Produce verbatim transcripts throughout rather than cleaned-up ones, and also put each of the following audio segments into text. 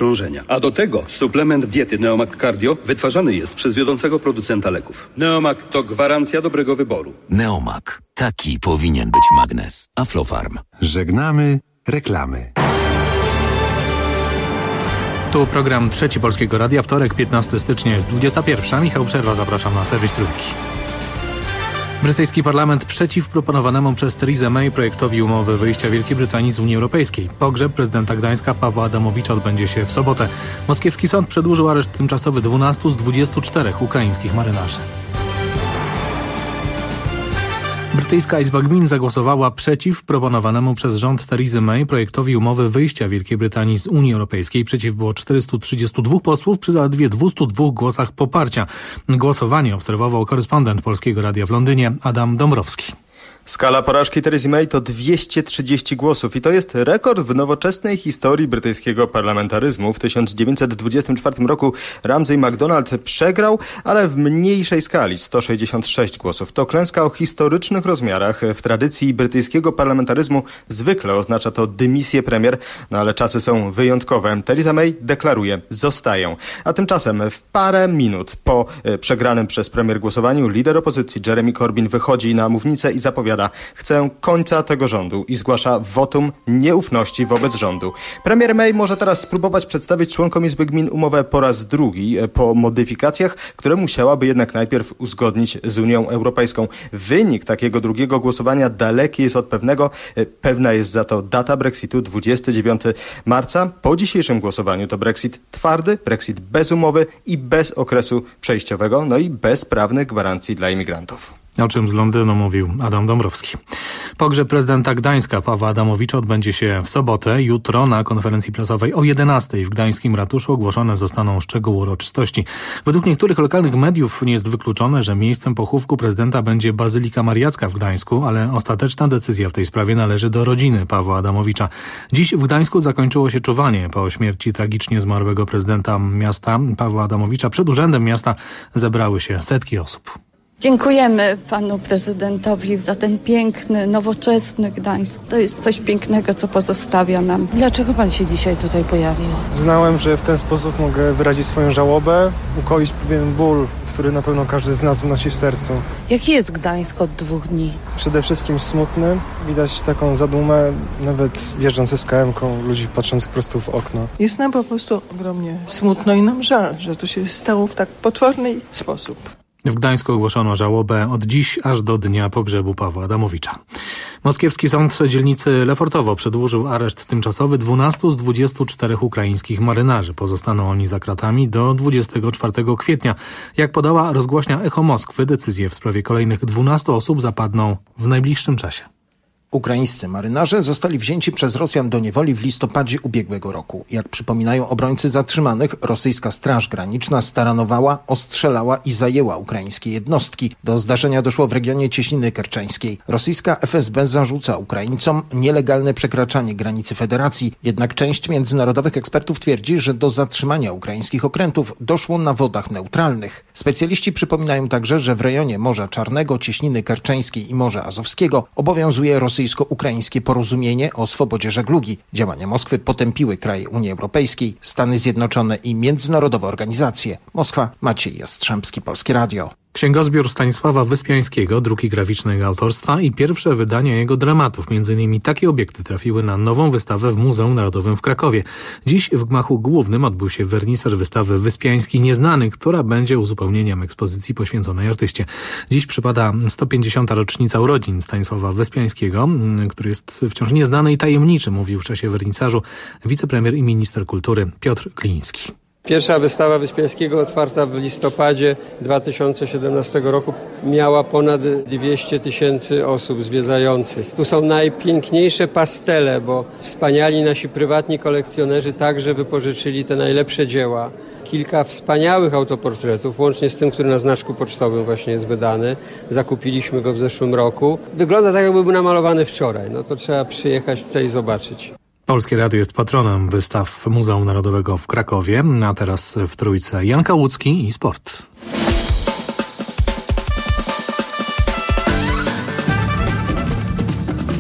krążenia. A do tego suplement diety Neomag Cardio wytwarzany jest przez wiodącego producenta leków. Neomag to gwarancja dobrego wyboru. Neomag. Taki powinien być magnes. Aflofarm. Żegnamy reklamy. Tu program Trzeci Polskiego Radia, wtorek, piętnastego stycznia, jest dwudziesta pierwsza. Michał Przerwa, zapraszam na serwis Trójki. Brytyjski parlament przeciw proponowanemu przez Teresę May projektowi umowy wyjścia Wielkiej Brytanii z Unii Europejskiej. Pogrzeb prezydenta Gdańska Pawła Adamowicza odbędzie się w sobotę. Moskiewski sąd przedłużył areszt tymczasowy dwunastu z dwudziestu czterech ukraińskich marynarzy. Brytyjska Izba Gmin zagłosowała przeciw proponowanemu przez rząd Teresy May projektowi umowy wyjścia Wielkiej Brytanii z Unii Europejskiej. Przeciw było czterystu trzydziestu dwóch posłów przy zaledwie dwustu dwóch głosach poparcia. Głosowanie obserwował korespondent Polskiego Radia w Londynie Adam Dąbrowski. Skala porażki Teresy May to dwieście trzydzieści głosów i to jest rekord w nowoczesnej historii brytyjskiego parlamentaryzmu. W tysiąc dziewięćset dwudziestym czwartym roku Ramsay MacDonald przegrał, ale w mniejszej skali, sto sześćdziesiąt sześć głosów. To klęska o historycznych rozmiarach. W tradycji brytyjskiego parlamentaryzmu zwykle oznacza to dymisję premier, no ale czasy są wyjątkowe. Theresa May deklaruje: zostaję. A tymczasem w parę minut po przegranym przez premier głosowaniu lider opozycji Jeremy Corbyn wychodzi na mównicę i zapowiada: chcę końca tego rządu i zgłasza wotum nieufności wobec rządu. Premier May może teraz spróbować przedstawić członkom Izby Gmin umowę po raz drugi, po modyfikacjach, które musiałaby jednak najpierw uzgodnić z Unią Europejską. Wynik takiego drugiego głosowania daleki jest od pewnego. Pewna jest za to data Brexitu, dwudziestego dziewiątego marca. Po dzisiejszym głosowaniu to Brexit twardy, Brexit bez umowy i bez okresu przejściowego, no i bez prawnych gwarancji dla imigrantów. O czym z Londynu mówił Adam Dąbrowski. Pogrzeb prezydenta Gdańska Pawła Adamowicza odbędzie się w sobotę. Jutro na konferencji prasowej o jedenastej w gdańskim ratuszu ogłoszone zostaną szczegóły uroczystości. Według niektórych lokalnych mediów nie jest wykluczone, że miejscem pochówku prezydenta będzie Bazylika Mariacka w Gdańsku, ale ostateczna decyzja w tej sprawie należy do rodziny Pawła Adamowicza. Dziś w Gdańsku zakończyło się czuwanie po śmierci tragicznie zmarłego prezydenta miasta Pawła Adamowicza. Przed urzędem miasta zebrały się setki osób. Dziękujemy panu prezydentowi za ten piękny, nowoczesny Gdańsk. To jest coś pięknego, co pozostawia nam. Dlaczego pan się dzisiaj tutaj pojawił? Znałem, że w ten sposób mogę wyrazić swoją żałobę, ukoić pewien ból, który na pewno każdy z nas nosi w sercu. Jaki jest Gdańsk od dwóch dni? Przede wszystkim smutny. Widać taką zadumę, nawet wjeżdżąc z K M-ką, ludzi patrzących prosto w okno. Jest nam po prostu ogromnie smutno i nam żal, że to się stało w tak potworny sposób. W Gdańsku ogłoszono żałobę od dziś aż do dnia pogrzebu Pawła Adamowicza. Moskiewski sąd dzielnicy Lefortowo przedłużył areszt tymczasowy dwunastu z dwudziestu czterech ukraińskich marynarzy. Pozostaną oni za kratami do dwudziestego czwartego kwietnia. Jak podała rozgłośnia Echo Moskwy, decyzje w sprawie kolejnych dwunastu osób zapadną w najbliższym czasie. Ukraińscy marynarze zostali wzięci przez Rosjan do niewoli w listopadzie ubiegłego roku. Jak przypominają obrońcy zatrzymanych, rosyjska Straż Graniczna staranowała, ostrzelała i zajęła ukraińskie jednostki. Do zdarzenia doszło w regionie Cieśniny Kerczeńskiej. Rosyjska F S B zarzuca Ukraińcom nielegalne przekraczanie granicy federacji. Jednak część międzynarodowych ekspertów twierdzi, że do zatrzymania ukraińskich okrętów doszło na wodach neutralnych. Specjaliści przypominają także, że w rejonie Morza Czarnego, Cieśniny Kerczeńskiej i Morza Azowskiego obowiązuje rosyjski rosyjsko-ukraińskie porozumienie o swobodzie żeglugi. Działania Moskwy potępiły kraje Unii Europejskiej, Stany Zjednoczone i międzynarodowe organizacje. Moskwa, Maciej Jastrzębski, Polskie Radio. Księgozbiór Stanisława Wyspiańskiego, druki graficzne jego autorstwa i pierwsze wydania jego dramatów. Między innymi takie obiekty trafiły na nową wystawę w Muzeum Narodowym w Krakowie. Dziś w gmachu głównym odbył się wernisaż wystawy Wyspiański Nieznany, która będzie uzupełnieniem ekspozycji poświęconej artyście. Dziś przypada sto pięćdziesiąta rocznica urodzin Stanisława Wyspiańskiego, który jest wciąż nieznany i tajemniczy, mówił w czasie wernisażu wicepremier i minister kultury Piotr Gliński. Pierwsza wystawa Wyspiańskiego, otwarta w listopadzie dwa tysiące siedemnastego roku, miała ponad dwieście tysięcy osób zwiedzających. Tu są najpiękniejsze pastele, bo wspaniali nasi prywatni kolekcjonerzy także wypożyczyli te najlepsze dzieła. Kilka wspaniałych autoportretów, łącznie z tym, który na znaczku pocztowym właśnie jest wydany. Zakupiliśmy go w zeszłym roku. Wygląda tak, jakby był namalowany wczoraj. No to trzeba przyjechać tutaj i zobaczyć. Polskie Radio jest patronem wystaw Muzeum Narodowego w Krakowie, a teraz w Trójce Jan Kałucki i sport.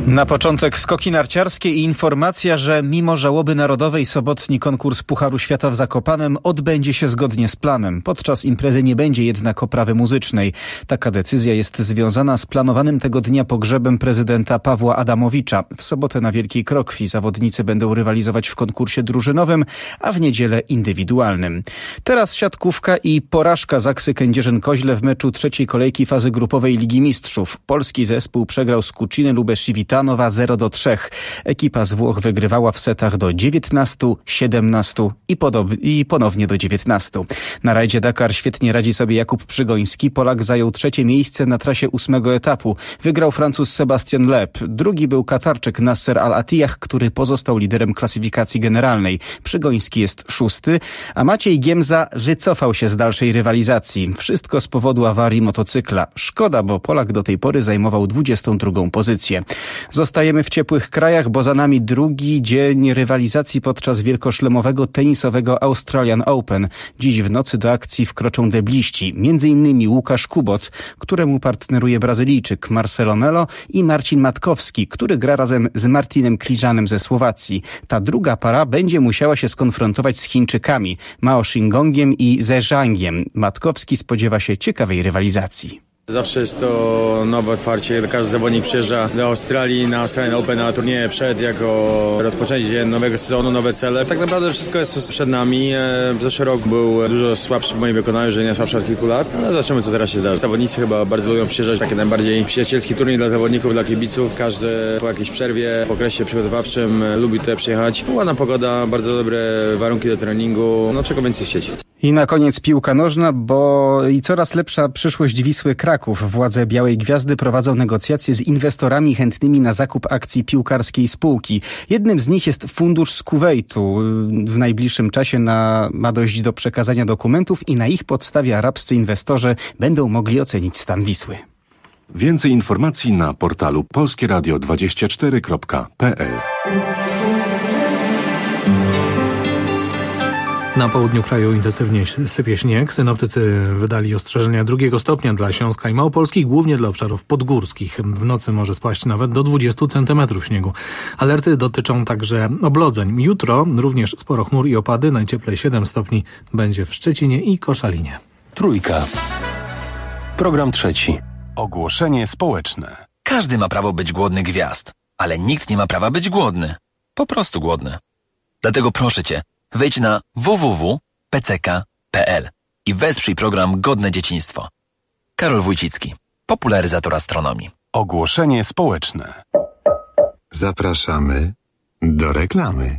Na początek skoki narciarskie i informacja, że mimo żałoby narodowej sobotni konkurs Pucharu Świata w Zakopanem odbędzie się zgodnie z planem. Podczas imprezy nie będzie jednak oprawy muzycznej. Taka decyzja jest związana z planowanym tego dnia pogrzebem prezydenta Pawła Adamowicza. W sobotę na Wielkiej Krokwi zawodnicy będą rywalizować w konkursie drużynowym, a w niedzielę indywidualnym. Teraz siatkówka i porażka Zaksy Kędzierzyn-Koźle w meczu trzeciej kolejki fazy grupowej Ligi Mistrzów. Polski zespół przegrał z Kuciny Lubesz-Civitanowa zero do trzech. Ekipa z Włoch wygrywała w setach do dziewiętnastu, siedemnastu i, podob- i ponownie do dziewiętnastu. Na rajdzie Dakar świetnie radzi sobie Jakub Przygoński. Polak zajął trzecie miejsce na trasie ósmego etapu. Wygrał Francuz Sebastian Loeb. Drugi był Katarczyk Nasser Al-Attiyah, który pozostał liderem klasyfikacji generalnej. Przygoński jest szósty, a Maciej Giemza wycofał się z dalszej rywalizacji. Wszystko z powodu awarii motocykla. Szkoda, bo Polak do tej pory zajmował dwudziestą drugą pozycję. Zostajemy w ciepłych krajach, bo za nami drugi dzień rywalizacji podczas wielkoszlemowego tenisowego Australian Open. Dziś w nocy do akcji wkroczą debliści, między innymi Łukasz Kubot, któremu partneruje Brazylijczyk Marcelo Melo i Marcin Matkowski, który gra razem z Martinem Kliżanem ze Słowacji. Ta druga para będzie musiała się skonfrontować z Chińczykami, Mao Xingongiem i Ze Zhangiem. Matkowski spodziewa się ciekawej rywalizacji. Zawsze jest to nowe otwarcie. Każdy zawodnik przyjeżdża do Australii na Australian Open, na turnieje przed, jako rozpoczęcie nowego sezonu, nowe cele. Tak naprawdę wszystko jest przed nami. Zeszły rok był dużo słabszy w moim wykonaniu, że nie słabszy od kilku lat. Ale zobaczymy, co teraz się zdarzy. Zawodnicy chyba bardzo lubią przyjeżdżać. Taki najbardziej przyjacielski turniej dla zawodników, dla kibiców. Każdy po jakiejś przerwie, po okresie przygotowawczym lubi tutaj przyjechać. Ładna pogoda, bardzo dobre warunki do treningu. No czego więcej chcieć. I na koniec piłka nożna, bo i coraz lepsza przyszłość Wisły Kraków. Władze Białej Gwiazdy prowadzą negocjacje z inwestorami chętnymi na zakup akcji piłkarskiej spółki. Jednym z nich jest fundusz z Kuwejtu. W najbliższym czasie na, ma dojść do przekazania dokumentów i na ich podstawie arabscy inwestorzy będą mogli ocenić stan Wisły. Więcej informacji na portalu polskie radio dwadzieścia cztery kropka p l. Na południu kraju intensywnie sypie śnieg. Synoptycy wydali ostrzeżenia drugiego stopnia dla Śląska i Małopolski, głównie dla obszarów podgórskich. W nocy może spaść nawet do dwudziestu centymetrów śniegu. Alerty dotyczą także oblodzeń. Jutro również sporo chmur i opady. Najcieplej siedem stopni będzie w Szczecinie i Koszalinie. Trójka. Program trzeci. Ogłoszenie społeczne. Każdy ma prawo być głodny gwiazd, ale nikt nie ma prawa być głodny. Po prostu głodny. Dlatego proszę Cię, wejdź na w w w kropka p c k kropka p l i wesprzyj program Godne Dzieciństwo. Karol Wójcicki, popularyzator astronomii. Ogłoszenie społeczne. Zapraszamy do reklamy.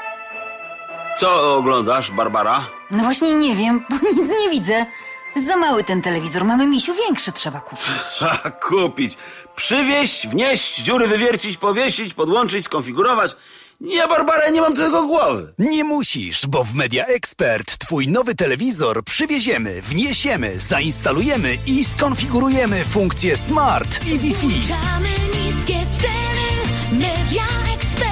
Co oglądasz, Barbara? No właśnie nie wiem, bo nic nie widzę. Za mały ten telewizor, mamy, misiu, większy trzeba kupić. Trzeba kupić. Przywieźć, wnieść, dziury wywiercić, powiesić, podłączyć, skonfigurować. Nie, Barbara, nie mam tego głowy. Nie musisz, bo w Media Expert twój nowy telewizor przywieziemy, wniesiemy, zainstalujemy i skonfigurujemy funkcje Smart i Wi-Fi. Niskie ceny, Media Expert.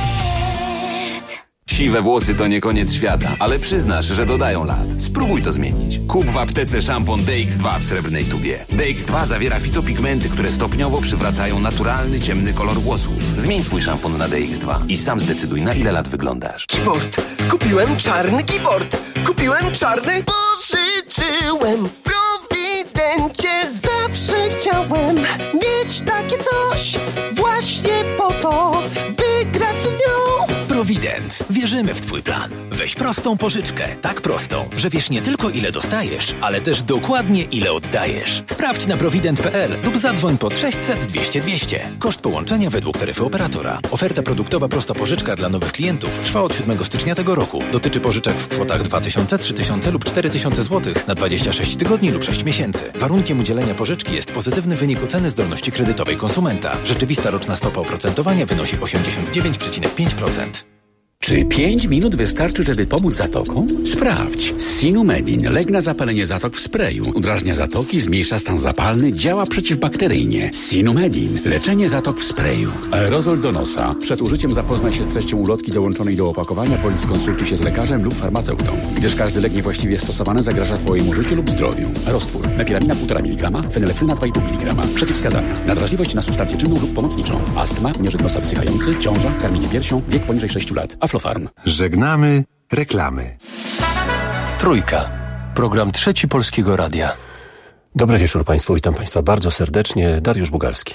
Siwe włosy to nie koniec świata, ale przyznasz, że dodają lat. Spróbuj to zmienić. Kup w aptece szampon D X dwa w srebrnej tubie. D X dwa zawiera fitopigmenty, które stopniowo przywracają naturalny, ciemny kolor włosów. Zmień swój szampon na D X dwa i sam zdecyduj, na ile lat wyglądasz. Keyboard! Kupiłem czarny keyboard! Kupiłem czarny! Pożyczyłem w Prowidencie. Zawsze chciałem mieć takie coś właśnie po to, by grać z nią. Prowident. Wierzymy w twój plan. Weź prostą pożyczkę. Tak prostą, że wiesz nie tylko ile dostajesz, ale też dokładnie ile oddajesz. Sprawdź na prowident kropka p l lub zadzwoń pod sześćset dwieście dwieście. Koszt połączenia według taryfy operatora. Oferta produktowa prosta pożyczka dla nowych klientów trwa od siódmego stycznia tego roku. Dotyczy pożyczek w kwotach dwa tysiące, trzy tysiące lub cztery tysiące złotych na dwadzieścia sześć tygodni lub sześć miesięcy. Warunkiem udzielenia pożyczki jest pozytywny wynik oceny zdolności kredytowej konsumenta. Rzeczywista roczna stopa oprocentowania wynosi osiemdziesiąt dziewięć przecinek pięć procent. Czy pięć minut wystarczy, żeby pomóc zatokom? Sprawdź. Sinumedin. Lek na zapalenie zatok w sprayu. Udrażnia zatoki, zmniejsza stan zapalny, działa przeciwbakteryjnie. Sinumedin. Leczenie zatok w sprayu. Aerozol do nosa. Przed użyciem zapoznaj się z treścią ulotki dołączonej do opakowania bądź skonsultuj się z lekarzem lub farmaceutą, gdyż każdy lek niewłaściwie stosowany zagraża Twojemu życiu lub zdrowiu. Roztwór. Mepiramina półtora miligrama, fenylefryna dwa i pół miligrama. Przeciwwskazania. Nadwrażliwość na substancję czynną lub pomocniczą. Astma, nieżyt nosa wsychający, ciąża, karmienie piersią, wiek poniżej sześciu lat. Aflofarm. Żegnamy reklamy. Trójka. Program Trzeci Polskiego Radia. Dobry wieczór Państwu. Witam Państwa bardzo serdecznie. Dariusz Bugalski.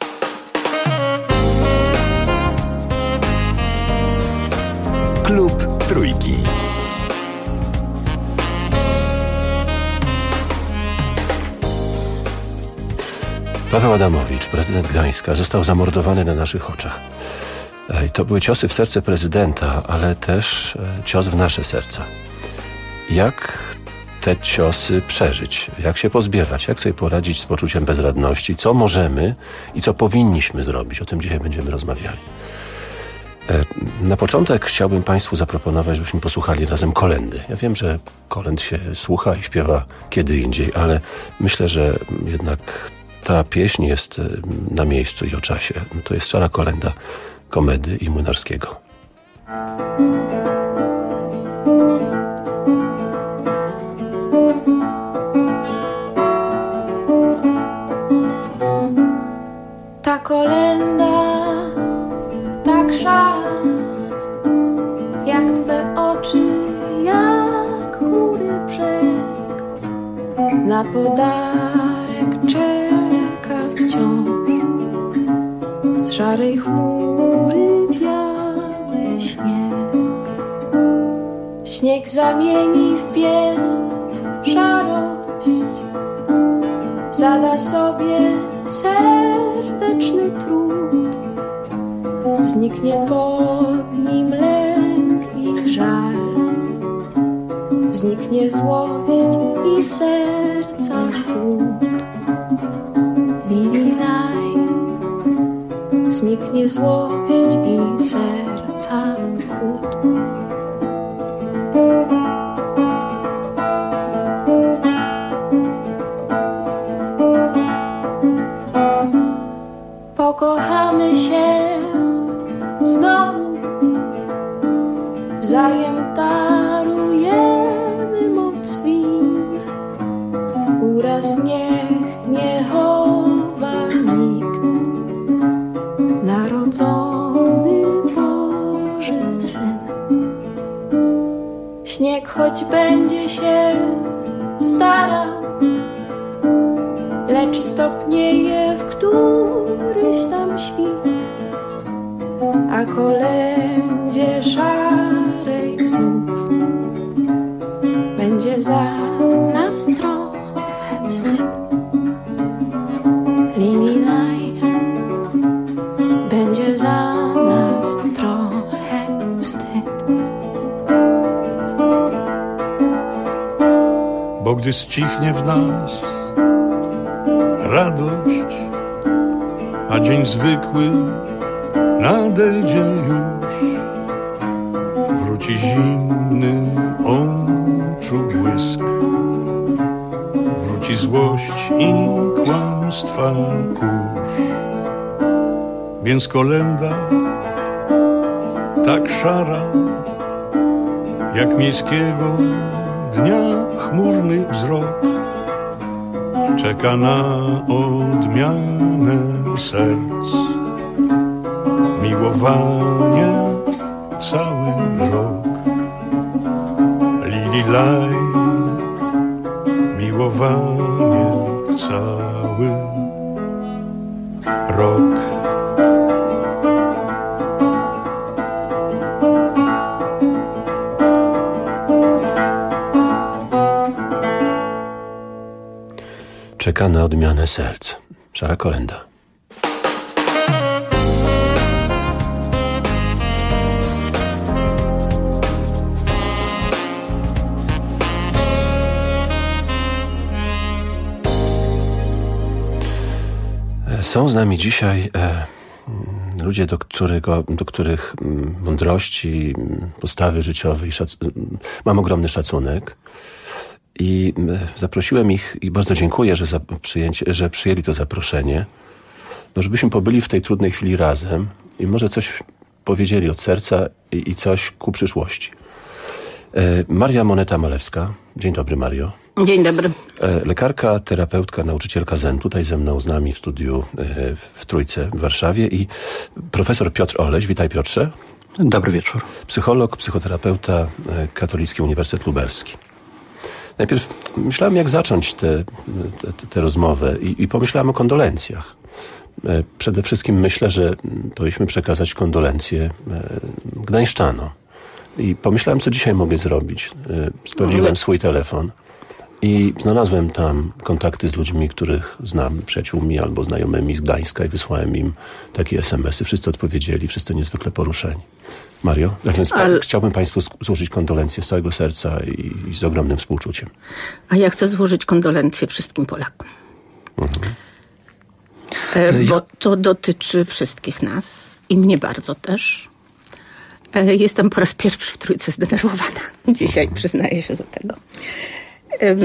Klub Trójki. Paweł Adamowicz, prezydent Gdańska, został zamordowany na naszych oczach. I to były ciosy w serce prezydenta, ale też cios w nasze serca. Jak te ciosy przeżyć? Jak się pozbierać? Jak sobie poradzić z poczuciem bezradności? Co możemy i co powinniśmy zrobić? O tym dzisiaj będziemy rozmawiali. Na początek chciałbym Państwu zaproponować, żebyśmy posłuchali razem kolendy. Ja wiem, że kolęd się słucha i śpiewa kiedy indziej, ale myślę, że jednak ta pieśń jest na miejscu i o czasie. To jest Szara kolenda Komedy i Młynarskiego. Ta kolenda tak szara, jak Twe oczy, jak chmury brzeg. Na podarek czeka wciąż z szarej chmury biały śnieg. Śnieg zamieni w biel szarość, zada sobie serdeczny trud. Zniknie pod nim lęk i żal, zniknie złość i serca chłód. Lililaj, zniknie złość i serca chłód. Pokochamy się znowu, wzajem darujemy moc win. Uraz niech nie chowa nikt, narodzony Boży Syn. Śnieg choć będzie się starał, lecz stopnieje w któryś tam świt, a kolędzie szarej znów będzie za nas trochę wstyd. Lililaj, będzie za nas trochę wstyd. Bo gdy ścichnie w nas radość, a dzień zwykły nadejdzie już, wróci zimny oczu błysk, wróci złość i kłamstwa kurz. Więc kolenda tak szara, jak miejskiego dnia chmurny wzrok, czeka na odmianę serc, miłowanie cały rok. Lililaj, miłowanie cały rok. Czeka na odmianę serc. Szara kolenda. Są z nami dzisiaj e, ludzie, do, którego, do których mądrości, postawy życiowej szac- mam ogromny szacunek. I zaprosiłem ich i bardzo dziękuję, że, za przyjęcie, że przyjęli to zaproszenie, no żebyśmy pobyli w tej trudnej chwili razem i może coś powiedzieli od serca i, i coś ku przyszłości. E, Maria Moneta-Malewska. Dzień dobry, Mario. Dzień dobry. E, lekarka, terapeutka, nauczycielka zen, tutaj ze mną, z nami w studiu e, w Trójce w Warszawie, i profesor Piotr Oleś. Witaj, Piotrze. Dobry wieczór. Psycholog, psychoterapeuta, e, Katolicki Uniwersytet Lubelski. Najpierw myślałem, jak zacząć tę te, te, te rozmowę i, i pomyślałem o kondolencjach. E, przede wszystkim myślę, że powinniśmy przekazać kondolencje e, gdańszczanom. I pomyślałem, co dzisiaj mogę zrobić. E, sprawdziłem swój telefon i znalazłem tam kontakty z ludźmi, których znam, przyjaciółmi albo znajomymi z Gdańska, i wysłałem im takie es em esy. Wszyscy odpowiedzieli, wszyscy niezwykle poruszeni. Mario, więc Ale... chciałbym Państwu złożyć kondolencje z całego serca i, i z ogromnym współczuciem. A ja chcę złożyć kondolencje wszystkim Polakom. Mhm. E, bo to dotyczy wszystkich nas i mnie bardzo też. E, jestem po raz pierwszy w Trójce zdenerwowana. Dzisiaj mhm. przyznaję się do tego. E,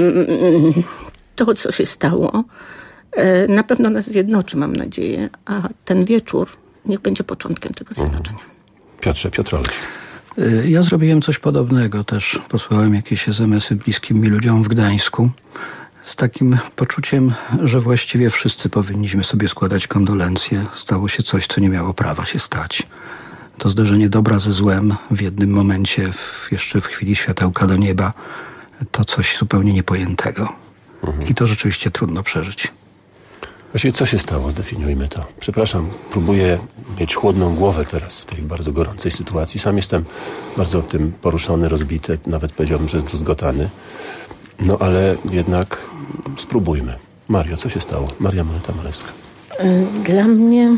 to, co się stało, e, na pewno nas zjednoczy, mam nadzieję, a ten wieczór niech będzie początkiem tego zjednoczenia. Mhm. Piotrze, Piotr Oleś. Ja zrobiłem coś podobnego. Też posłałem jakieś es em esy bliskim mi ludziom w Gdańsku z takim poczuciem, że właściwie wszyscy powinniśmy sobie składać kondolencje. Stało się coś, co nie miało prawa się stać. To zderzenie dobra ze złem w jednym momencie, w, jeszcze w chwili światełka do nieba, to coś zupełnie niepojętego. Mhm. I to rzeczywiście trudno przeżyć. Właściwie co się stało? Zdefiniujmy to. Przepraszam, próbuję mieć chłodną głowę teraz w tej bardzo gorącej sytuacji. Sam jestem bardzo tym poruszony, rozbity, nawet powiedziałbym, że zdruzgotany. No ale jednak spróbujmy. Mario, co się stało? Maria Moneta-Malewska. Dla mnie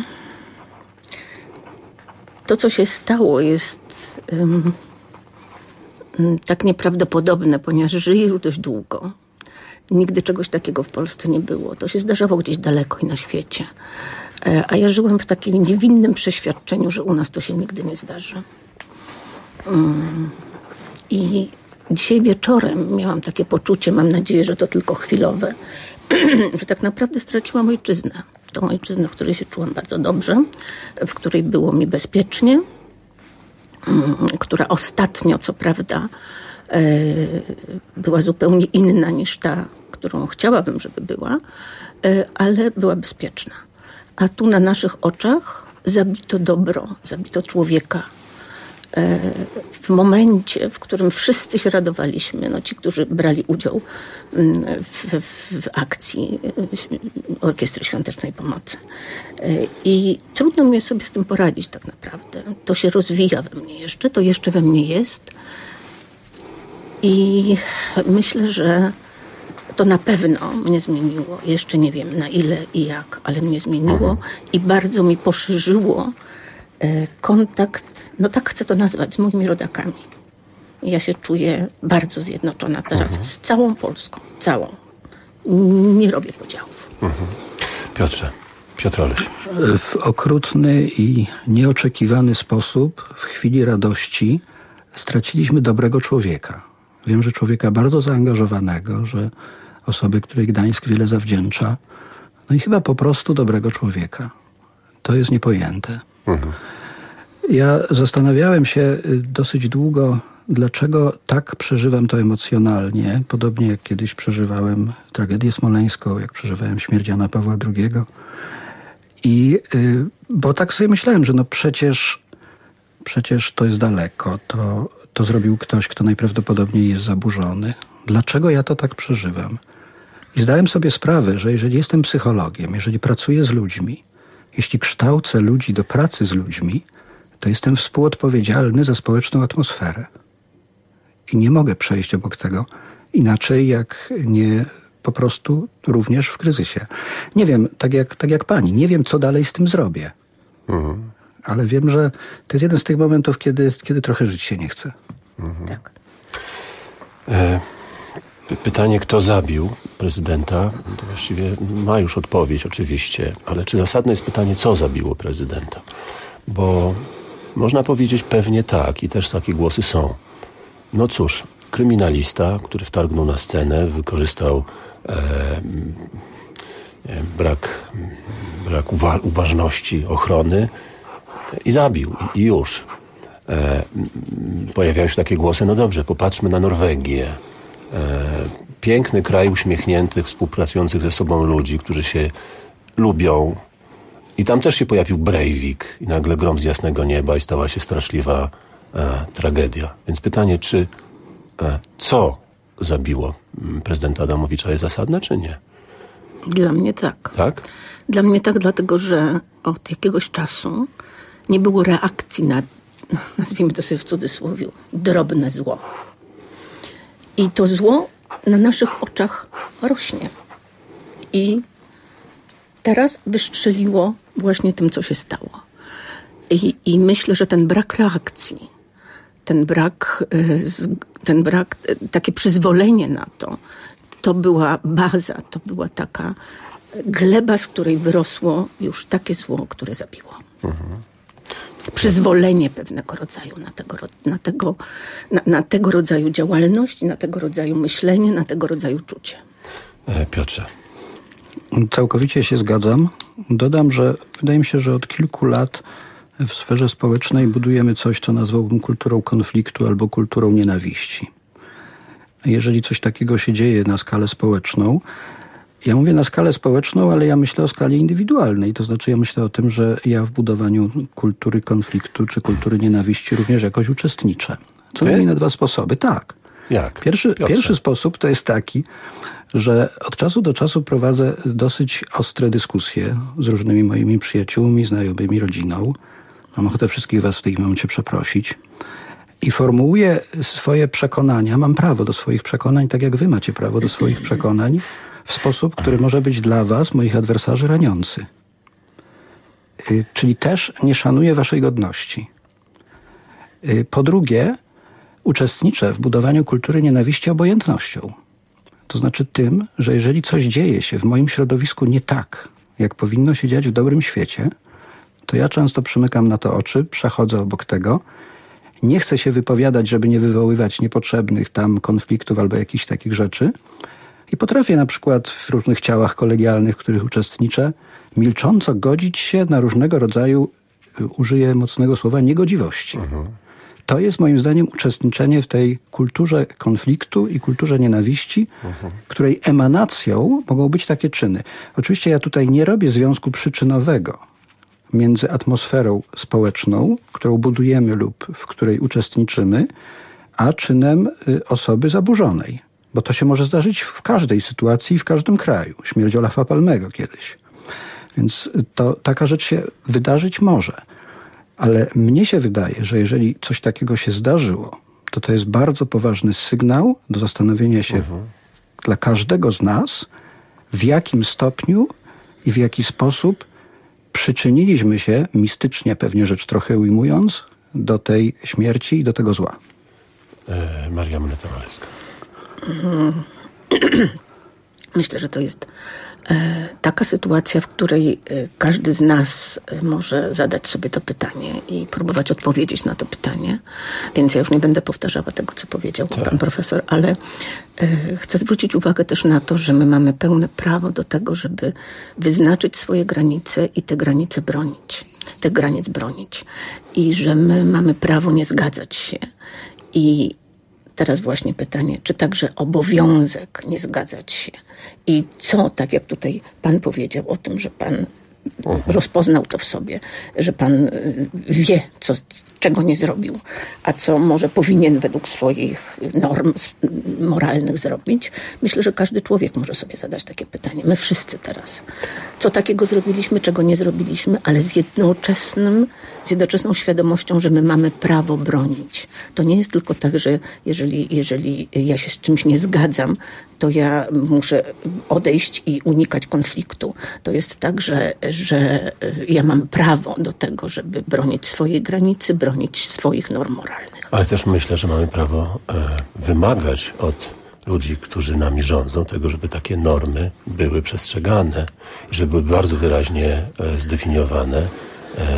to, co się stało, jest um, tak nieprawdopodobne, ponieważ żyję już dość długo. Nigdy czegoś takiego w Polsce nie było. To się zdarzało gdzieś daleko i na świecie. A ja żyłem w takim niewinnym przeświadczeniu, że u nas to się nigdy nie zdarzy. I dzisiaj wieczorem miałam takie poczucie, mam nadzieję, że to tylko chwilowe, że tak naprawdę straciłam ojczyznę. Tą ojczyznę, w której się czułam bardzo dobrze, w której było mi bezpiecznie, która ostatnio, co prawda, była zupełnie inna niż ta, którą chciałabym, żeby była, ale była bezpieczna. A tu na naszych oczach zabito dobro, zabito człowieka. W momencie, w którym wszyscy się radowaliśmy, no ci, którzy brali udział w, w, w akcji Orkiestry Świątecznej Pomocy. I trudno mi jest sobie z tym poradzić tak naprawdę. To się rozwija we mnie jeszcze, to jeszcze we mnie jest. I myślę, że to na pewno mnie zmieniło. Jeszcze nie wiem na ile i jak, ale mnie zmieniło mhm. i bardzo mi poszerzyło e, kontakt, no tak chcę to nazwać, z moimi rodakami. Ja się czuję bardzo zjednoczona teraz mhm. z całą Polską. Całą. Nie robię podziałów. Mhm. Piotrze, Piotr Oleś. W okrutny i nieoczekiwany sposób, w chwili radości, straciliśmy dobrego człowieka. Wiem, że człowieka bardzo zaangażowanego, że osoby, której Gdańsk wiele zawdzięcza, no i chyba po prostu dobrego człowieka. To jest niepojęte. Mhm. Ja zastanawiałem się dosyć długo, dlaczego tak przeżywam to emocjonalnie, podobnie jak kiedyś przeżywałem tragedię smoleńską, jak przeżywałem śmierć Jana Pawła drugiego. I y, bo tak sobie myślałem, że no przecież, przecież to jest daleko, to To zrobił ktoś, kto najprawdopodobniej jest zaburzony. Dlaczego ja to tak przeżywam? I zdałem sobie sprawę, że jeżeli jestem psychologiem, jeżeli pracuję z ludźmi, jeśli kształcę ludzi do pracy z ludźmi, to jestem współodpowiedzialny za społeczną atmosferę. I nie mogę przejść obok tego inaczej, jak nie po prostu również w kryzysie. Nie wiem, tak jak, tak jak pani, nie wiem, co dalej z tym zrobię. Mhm. Ale wiem, że to jest jeden z tych momentów, kiedy, kiedy trochę żyć się nie chce. Mhm. Tak. E, pytanie, kto zabił prezydenta, to właściwie ma już odpowiedź oczywiście, ale czy zasadne jest pytanie, co zabiło prezydenta? Bo można powiedzieć pewnie tak i też takie głosy są. No cóż, kryminalista, który wtargnął na scenę, wykorzystał e, nie, brak, brak uwa- uważności ochrony i zabił. I, i już. E, pojawiają się takie głosy, no dobrze, popatrzmy na Norwegię. E, piękny kraj uśmiechniętych, współpracujących ze sobą ludzi, którzy się lubią. I tam też się pojawił Breivik i nagle grom z jasnego nieba i stała się straszliwa e, tragedia. Więc pytanie, czy e, co zabiło prezydenta Adamowicza jest zasadne, czy nie? Dla mnie tak. Tak? Dla mnie tak, dlatego że od jakiegoś czasu nie było reakcji na, nazwijmy to sobie w cudzysłowie, drobne zło. I to zło na naszych oczach rośnie. I teraz wystrzeliło właśnie tym, co się stało. I, i myślę, że ten brak reakcji, ten brak, ten brak, takie przyzwolenie na to, to była baza, to była taka gleba, z której wyrosło już takie zło, które zabiło. Mhm. Przyzwolenie pewnego rodzaju na tego, na, tego, na, na tego rodzaju działalność, na tego rodzaju myślenie, na tego rodzaju czucie. Piotrze. Całkowicie się zgadzam. Dodam, że wydaje mi się, że od kilku lat w sferze społecznej budujemy coś, co nazwałbym kulturą konfliktu albo kulturą nienawiści. Jeżeli coś takiego się dzieje na skalę społeczną, ja mówię na skalę społeczną, ale ja myślę o skali indywidualnej. To znaczy ja myślę o tym, że ja w budowaniu kultury konfliktu czy kultury nienawiści również jakoś uczestniczę. Co najmniej na dwa sposoby. Tak. Jak? Pierwszy, pierwszy sposób to jest taki, że od czasu do czasu prowadzę dosyć ostre dyskusje z różnymi moimi przyjaciółmi, znajomymi, rodziną. Mam ochotę wszystkich was w tym momencie przeprosić. I formułuję swoje przekonania, mam prawo do swoich przekonań, tak jak wy macie prawo do swoich przekonań, w sposób, który może być dla was, moich adwersarzy, raniący. Yy, czyli też nie szanuję waszej godności. Yy, po drugie, uczestniczę w budowaniu kultury nienawiści obojętnością. To znaczy tym, że jeżeli coś dzieje się w moim środowisku nie tak, jak powinno się dziać w dobrym świecie, to ja często przymykam na to oczy, przechodzę obok tego, nie chcę się wypowiadać, żeby nie wywoływać niepotrzebnych tam konfliktów albo jakichś takich rzeczy i potrafię na przykład w różnych ciałach kolegialnych, w których uczestniczę, milcząco godzić się na różnego rodzaju, użyję mocnego słowa, niegodziwości. Mhm. To jest moim zdaniem uczestniczenie w tej kulturze konfliktu i kulturze nienawiści, uh-huh. której emanacją mogą być takie czyny. Oczywiście ja tutaj nie robię związku przyczynowego między atmosferą społeczną, którą budujemy lub w której uczestniczymy, a czynem osoby zaburzonej. Bo to się może zdarzyć w każdej sytuacji i w każdym kraju. Śmierć Olafa Palmego kiedyś. Więc to taka rzecz się wydarzyć może. Ale mnie się wydaje, że jeżeli coś takiego się zdarzyło, to to jest bardzo poważny sygnał do zastanowienia się uh-huh. dla każdego z nas, w jakim stopniu i w jaki sposób przyczyniliśmy się, mistycznie pewnie rzecz trochę ujmując, do tej śmierci i do tego zła. E, Maria Moneta-Walewska. Myślę, że to jest e, taka sytuacja, w której e, każdy z nas e, może zadać sobie to pytanie i próbować odpowiedzieć na to pytanie. Więc ja już nie będę powtarzała tego, co powiedział tak. pan profesor, ale e, chcę zwrócić uwagę też na to, że my mamy pełne prawo do tego, żeby wyznaczyć swoje granice i te granice bronić. Tych granic bronić. I że my mamy prawo nie zgadzać się. I teraz właśnie pytanie, czy także obowiązek nie zgadzać się? I co, tak jak tutaj pan powiedział o tym, że pan uh-huh. rozpoznał to w sobie, że pan wie, co, czego nie zrobił, a co może powinien według swoich norm moralnych zrobić. Myślę, że każdy człowiek może sobie zadać takie pytanie. My wszyscy teraz. Co takiego zrobiliśmy, czego nie zrobiliśmy, ale z jednoczesnym, z jednoczesną świadomością, że my mamy prawo bronić. To nie jest tylko tak, że jeżeli, jeżeli ja się z czymś nie zgadzam, to ja muszę odejść i unikać konfliktu. To jest tak, że, że ja mam prawo do tego, żeby bronić swojej granicy, bronić swoich norm moralnych. Ale też myślę, że mamy prawo e, wymagać od ludzi, którzy nami rządzą, tego, żeby takie normy były przestrzegane, żeby były bardzo wyraźnie e, zdefiniowane, e,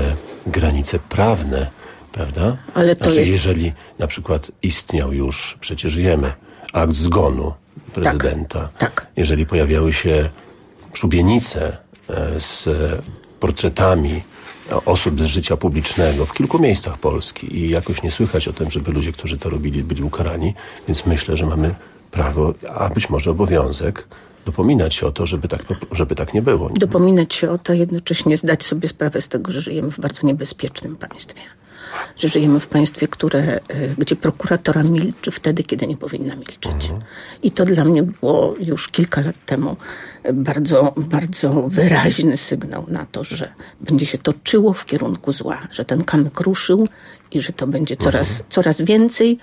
granice prawne, prawda? Ale to znaczy, jest... jeżeli na przykład istniał już, przecież wiemy, akt zgonu prezydenta, tak, tak. jeżeli pojawiały się szubienice z portretami osób z życia publicznego w kilku miejscach Polski i jakoś nie słychać o tym, żeby ludzie, którzy to robili, byli ukarani, więc myślę, że mamy prawo, a być może obowiązek dopominać się o to, żeby tak, żeby tak nie było. Dopominać się o to, jednocześnie zdać sobie sprawę z tego, że żyjemy w bardzo niebezpiecznym państwie. Że żyjemy w państwie, które, gdzie prokuratora milczy wtedy, kiedy nie powinna milczeć. Mhm. I to dla mnie było już kilka lat temu bardzo, bardzo wyraźny sygnał na to, że będzie się toczyło w kierunku zła, że ten kamyk ruszył i że to będzie coraz, mhm. coraz więcej,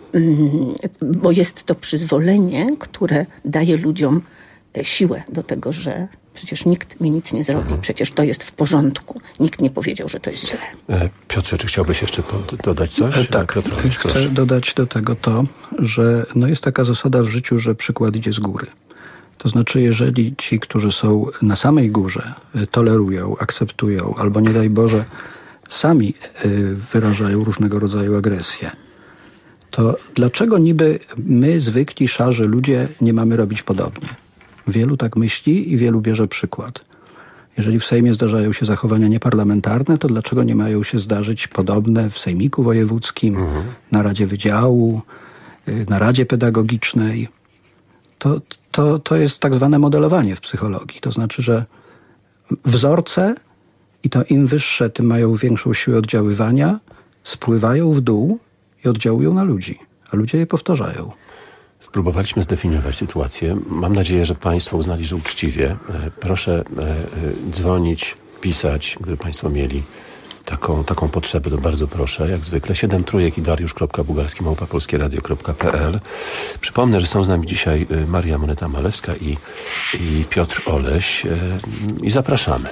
bo jest to przyzwolenie, które daje ludziom siłę do tego, że przecież nikt mi nic nie zrobi, mhm. przecież to jest w porządku. Nikt nie powiedział, że to jest źle. Piotrze, czy chciałbyś jeszcze dodać coś? E, tak, Piotrowicz, chcę proszę. dodać do tego to, że no jest taka zasada w życiu, że przykład idzie z góry. To znaczy, jeżeli ci, którzy są na samej górze, tolerują, akceptują, albo nie daj Boże, sami wyrażają różnego rodzaju agresję, to dlaczego niby my, zwykli, szarzy ludzie, nie mamy robić podobnie? Wielu tak myśli i wielu bierze przykład. Jeżeli w Sejmie zdarzają się zachowania nieparlamentarne, to dlaczego nie mają się zdarzyć podobne w Sejmiku Wojewódzkim, mhm. na Radzie Wydziału, na Radzie Pedagogicznej? To, to, to jest tak zwane modelowanie w psychologii. To znaczy, że wzorce, i to im wyższe, tym mają większą siłę oddziaływania, spływają w dół i oddziałują na ludzi, a ludzie je powtarzają. Spróbowaliśmy zdefiniować sytuację. Mam nadzieję, że Państwo uznali, że uczciwie. Proszę dzwonić, pisać, gdyby Państwo mieli taką, taką potrzebę, to bardzo proszę. Jak zwykle siedem trójek i dariusz.bugalski małpa polskieradio kropka pe el. Przypomnę, że są z nami dzisiaj Maria Moneta-Malewska i, i Piotr Oleś i zapraszamy.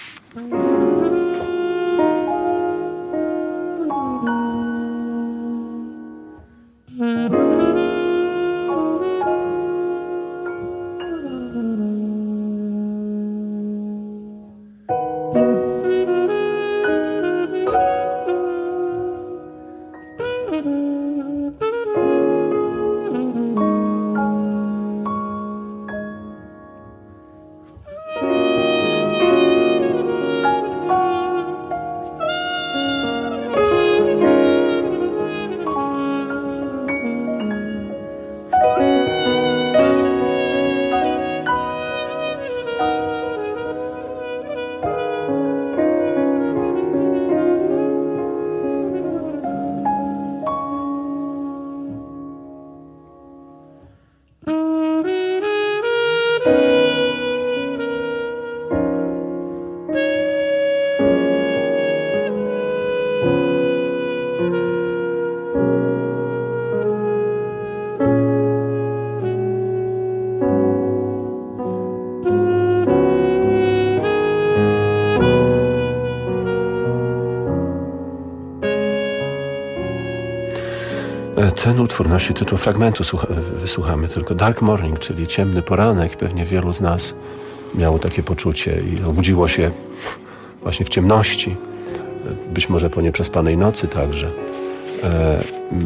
Ten utwór nosi tytuł fragmentu, wysłuchamy tylko. Dark Morning, czyli ciemny poranek. Pewnie wielu z nas miało takie poczucie i obudziło się właśnie w ciemności. Być może po nieprzespanej nocy także. E,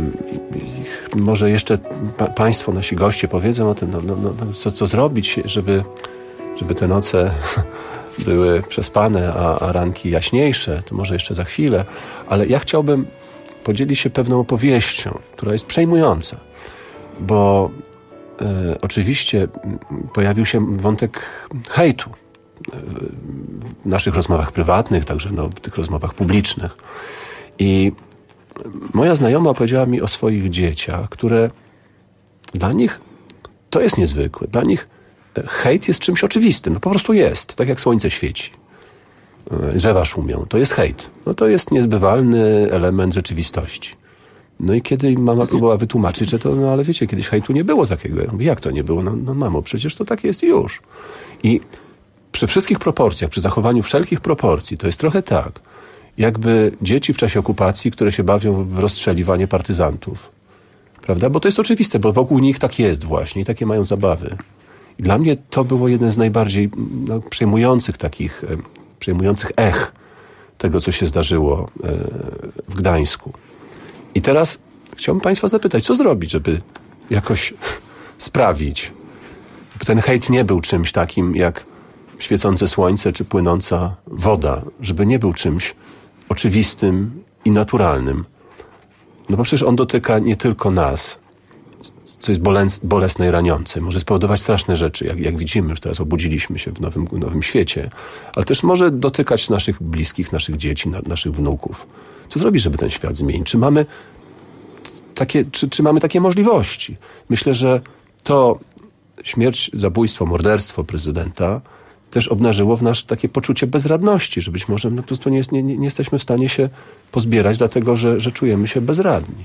może jeszcze pa, Państwo, nasi goście powiedzą o tym, no, no, no, co, co zrobić, żeby, żeby te noce były przespane, a, a ranki jaśniejsze. To może jeszcze za chwilę. Ale ja chciałbym podzieli się pewną opowieścią, która jest przejmująca, bo e, oczywiście pojawił się wątek hejtu e, w naszych rozmowach prywatnych, także no, w tych rozmowach publicznych. I moja znajoma opowiedziała mi o swoich dzieciach, które dla nich to jest niezwykłe. Dla nich hejt jest czymś oczywistym, no po prostu jest, tak jak słońce świeci. Drzewa szumią. To jest hejt. No to jest niezbywalny element rzeczywistości. No i kiedy mama próbowała wytłumaczyć, że to, no ale wiecie, kiedyś hejtu nie było takiego. Ja mówię, jak to nie było? No, no mamo, przecież to tak jest już. I przy wszystkich proporcjach, przy zachowaniu wszelkich proporcji, to jest trochę tak, jakby dzieci w czasie okupacji, które się bawią w rozstrzeliwanie partyzantów. Prawda? Bo to jest oczywiste, bo wokół nich tak jest właśnie i takie mają zabawy. I dla mnie to było jeden z najbardziej no, przejmujących takich przejmujących ech tego, co się zdarzyło w Gdańsku. I teraz chciałbym państwa zapytać, co zrobić, żeby jakoś sprawić, by ten hejt nie był czymś takim jak świecące słońce czy płynąca woda, żeby nie był czymś oczywistym i naturalnym. No bo przecież on dotyka nie tylko nas, co jest bolesne i raniące. Może spowodować straszne rzeczy, jak, jak widzimy, już teraz obudziliśmy się w nowym, nowym świecie, ale też może dotykać naszych bliskich, naszych dzieci, na, naszych wnuków. Co zrobić, żeby ten świat zmienić? Czy mamy takie, czy, czy mamy takie możliwości? Myślę, że to śmierć, zabójstwo, morderstwo prezydenta też obnażyło w nas takie poczucie bezradności, że być może no, po prostu nie, nie, nie jesteśmy w stanie się pozbierać, dlatego że, że czujemy się bezradni.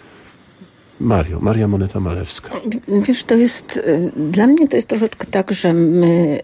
Mario, Maria Moneta-Malewska. Wiesz, to jest, dla mnie to jest troszeczkę tak, że my,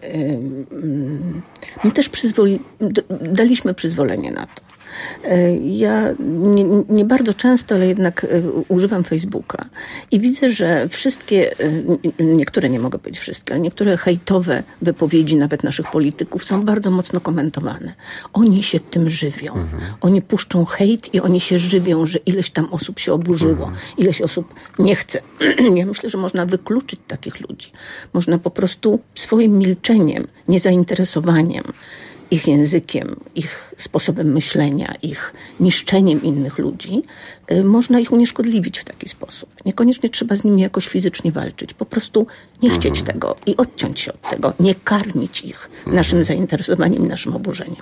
my też przyzwoli, daliśmy przyzwolenie na to. Ja nie, nie bardzo często, ale jednak używam Facebooka i widzę, że wszystkie, niektóre, nie mogę powiedzieć wszystkie, ale niektóre hejtowe wypowiedzi nawet naszych polityków są bardzo mocno komentowane. Oni się tym żywią. Mhm. Oni puszczą hejt i oni się żywią, że ileś tam osób się oburzyło, mhm. ileś osób nie chce. Ja myślę, że można wykluczyć takich ludzi. Można po prostu swoim milczeniem, niezainteresowaniem, ich językiem, ich sposobem myślenia, ich niszczeniem innych ludzi, y, można ich unieszkodliwić w taki sposób. Niekoniecznie trzeba z nimi jakoś fizycznie walczyć. Po prostu nie chcieć mhm. tego i odciąć się od tego. Nie karmić ich mhm. naszym zainteresowaniem i naszym oburzeniem.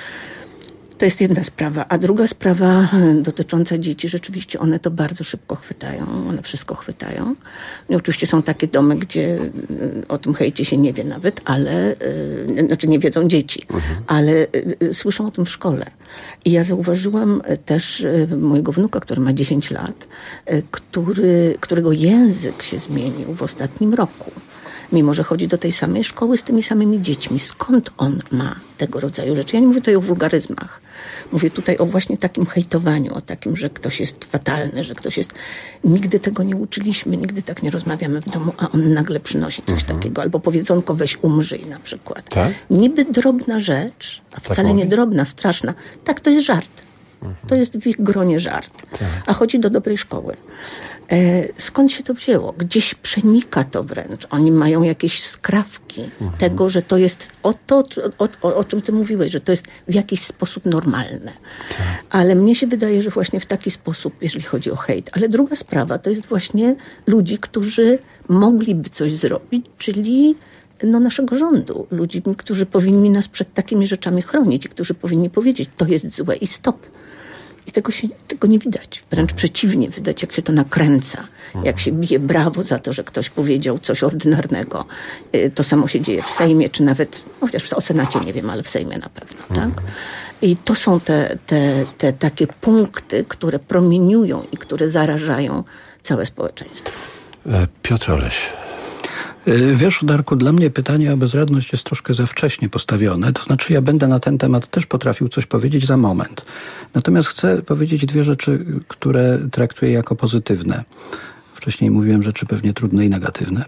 To jest jedna sprawa. A druga sprawa dotycząca dzieci, rzeczywiście one to bardzo szybko chwytają. One wszystko chwytają. I oczywiście są takie domy, gdzie o tym hejcie się nie wie nawet, ale, yy, znaczy nie wiedzą dzieci, mhm. ale yy, słyszą o tym w szkole. I ja zauważyłam też yy, mojego wnuka, który ma dziesięć lat, yy, który, którego język się zmienił w ostatnim roku. Mimo że chodzi do tej samej szkoły z tymi samymi dziećmi. Skąd on ma tego rodzaju rzeczy? Ja nie mówię tutaj o wulgaryzmach. Mówię tutaj o właśnie takim hejtowaniu, o takim, że ktoś jest fatalny, że ktoś jest... Nigdy tego nie uczyliśmy, nigdy tak nie rozmawiamy w domu, a on nagle przynosi coś mhm. takiego. Albo powiedzonko weź umrzyj na przykład. Tak? Niby drobna rzecz, a wcale tak nie drobna, straszna. Tak, to jest żart. Mhm. To jest w ich gronie żart. Tak. A chodzi do dobrej szkoły. Skąd się to wzięło? Gdzieś przenika to wręcz. Oni mają jakieś skrawki mhm. tego, że to jest o to, o, o, o czym ty mówiłeś, że to jest w jakiś sposób normalne. Tak. Ale mnie się wydaje, że właśnie w taki sposób, jeżeli chodzi o hejt. Ale druga sprawa to jest właśnie ludzi, którzy mogliby coś zrobić, czyli no, naszego rządu. Ludzi, którzy powinni nas przed takimi rzeczami chronić i którzy powinni powiedzieć, to jest złe i stop. I tego, się, tego nie widać. Wręcz mhm. przeciwnie, widać, jak się to nakręca. Mhm. Jak się bije brawo za to, że ktoś powiedział coś ordynarnego. To samo się dzieje w Sejmie, czy nawet, no chociaż w Senacie nie wiem, ale w Sejmie na pewno. Mhm. Tak? I to są te, te, te takie punkty, które promieniują i które zarażają całe społeczeństwo. Piotr Oleś. Wiesz, Darku, dla mnie pytanie o bezradność jest troszkę za wcześnie postawione. To znaczy, ja będę na ten temat też potrafił coś powiedzieć za moment. Natomiast chcę powiedzieć dwie rzeczy, które traktuję jako pozytywne. Wcześniej mówiłem rzeczy pewnie trudne i negatywne.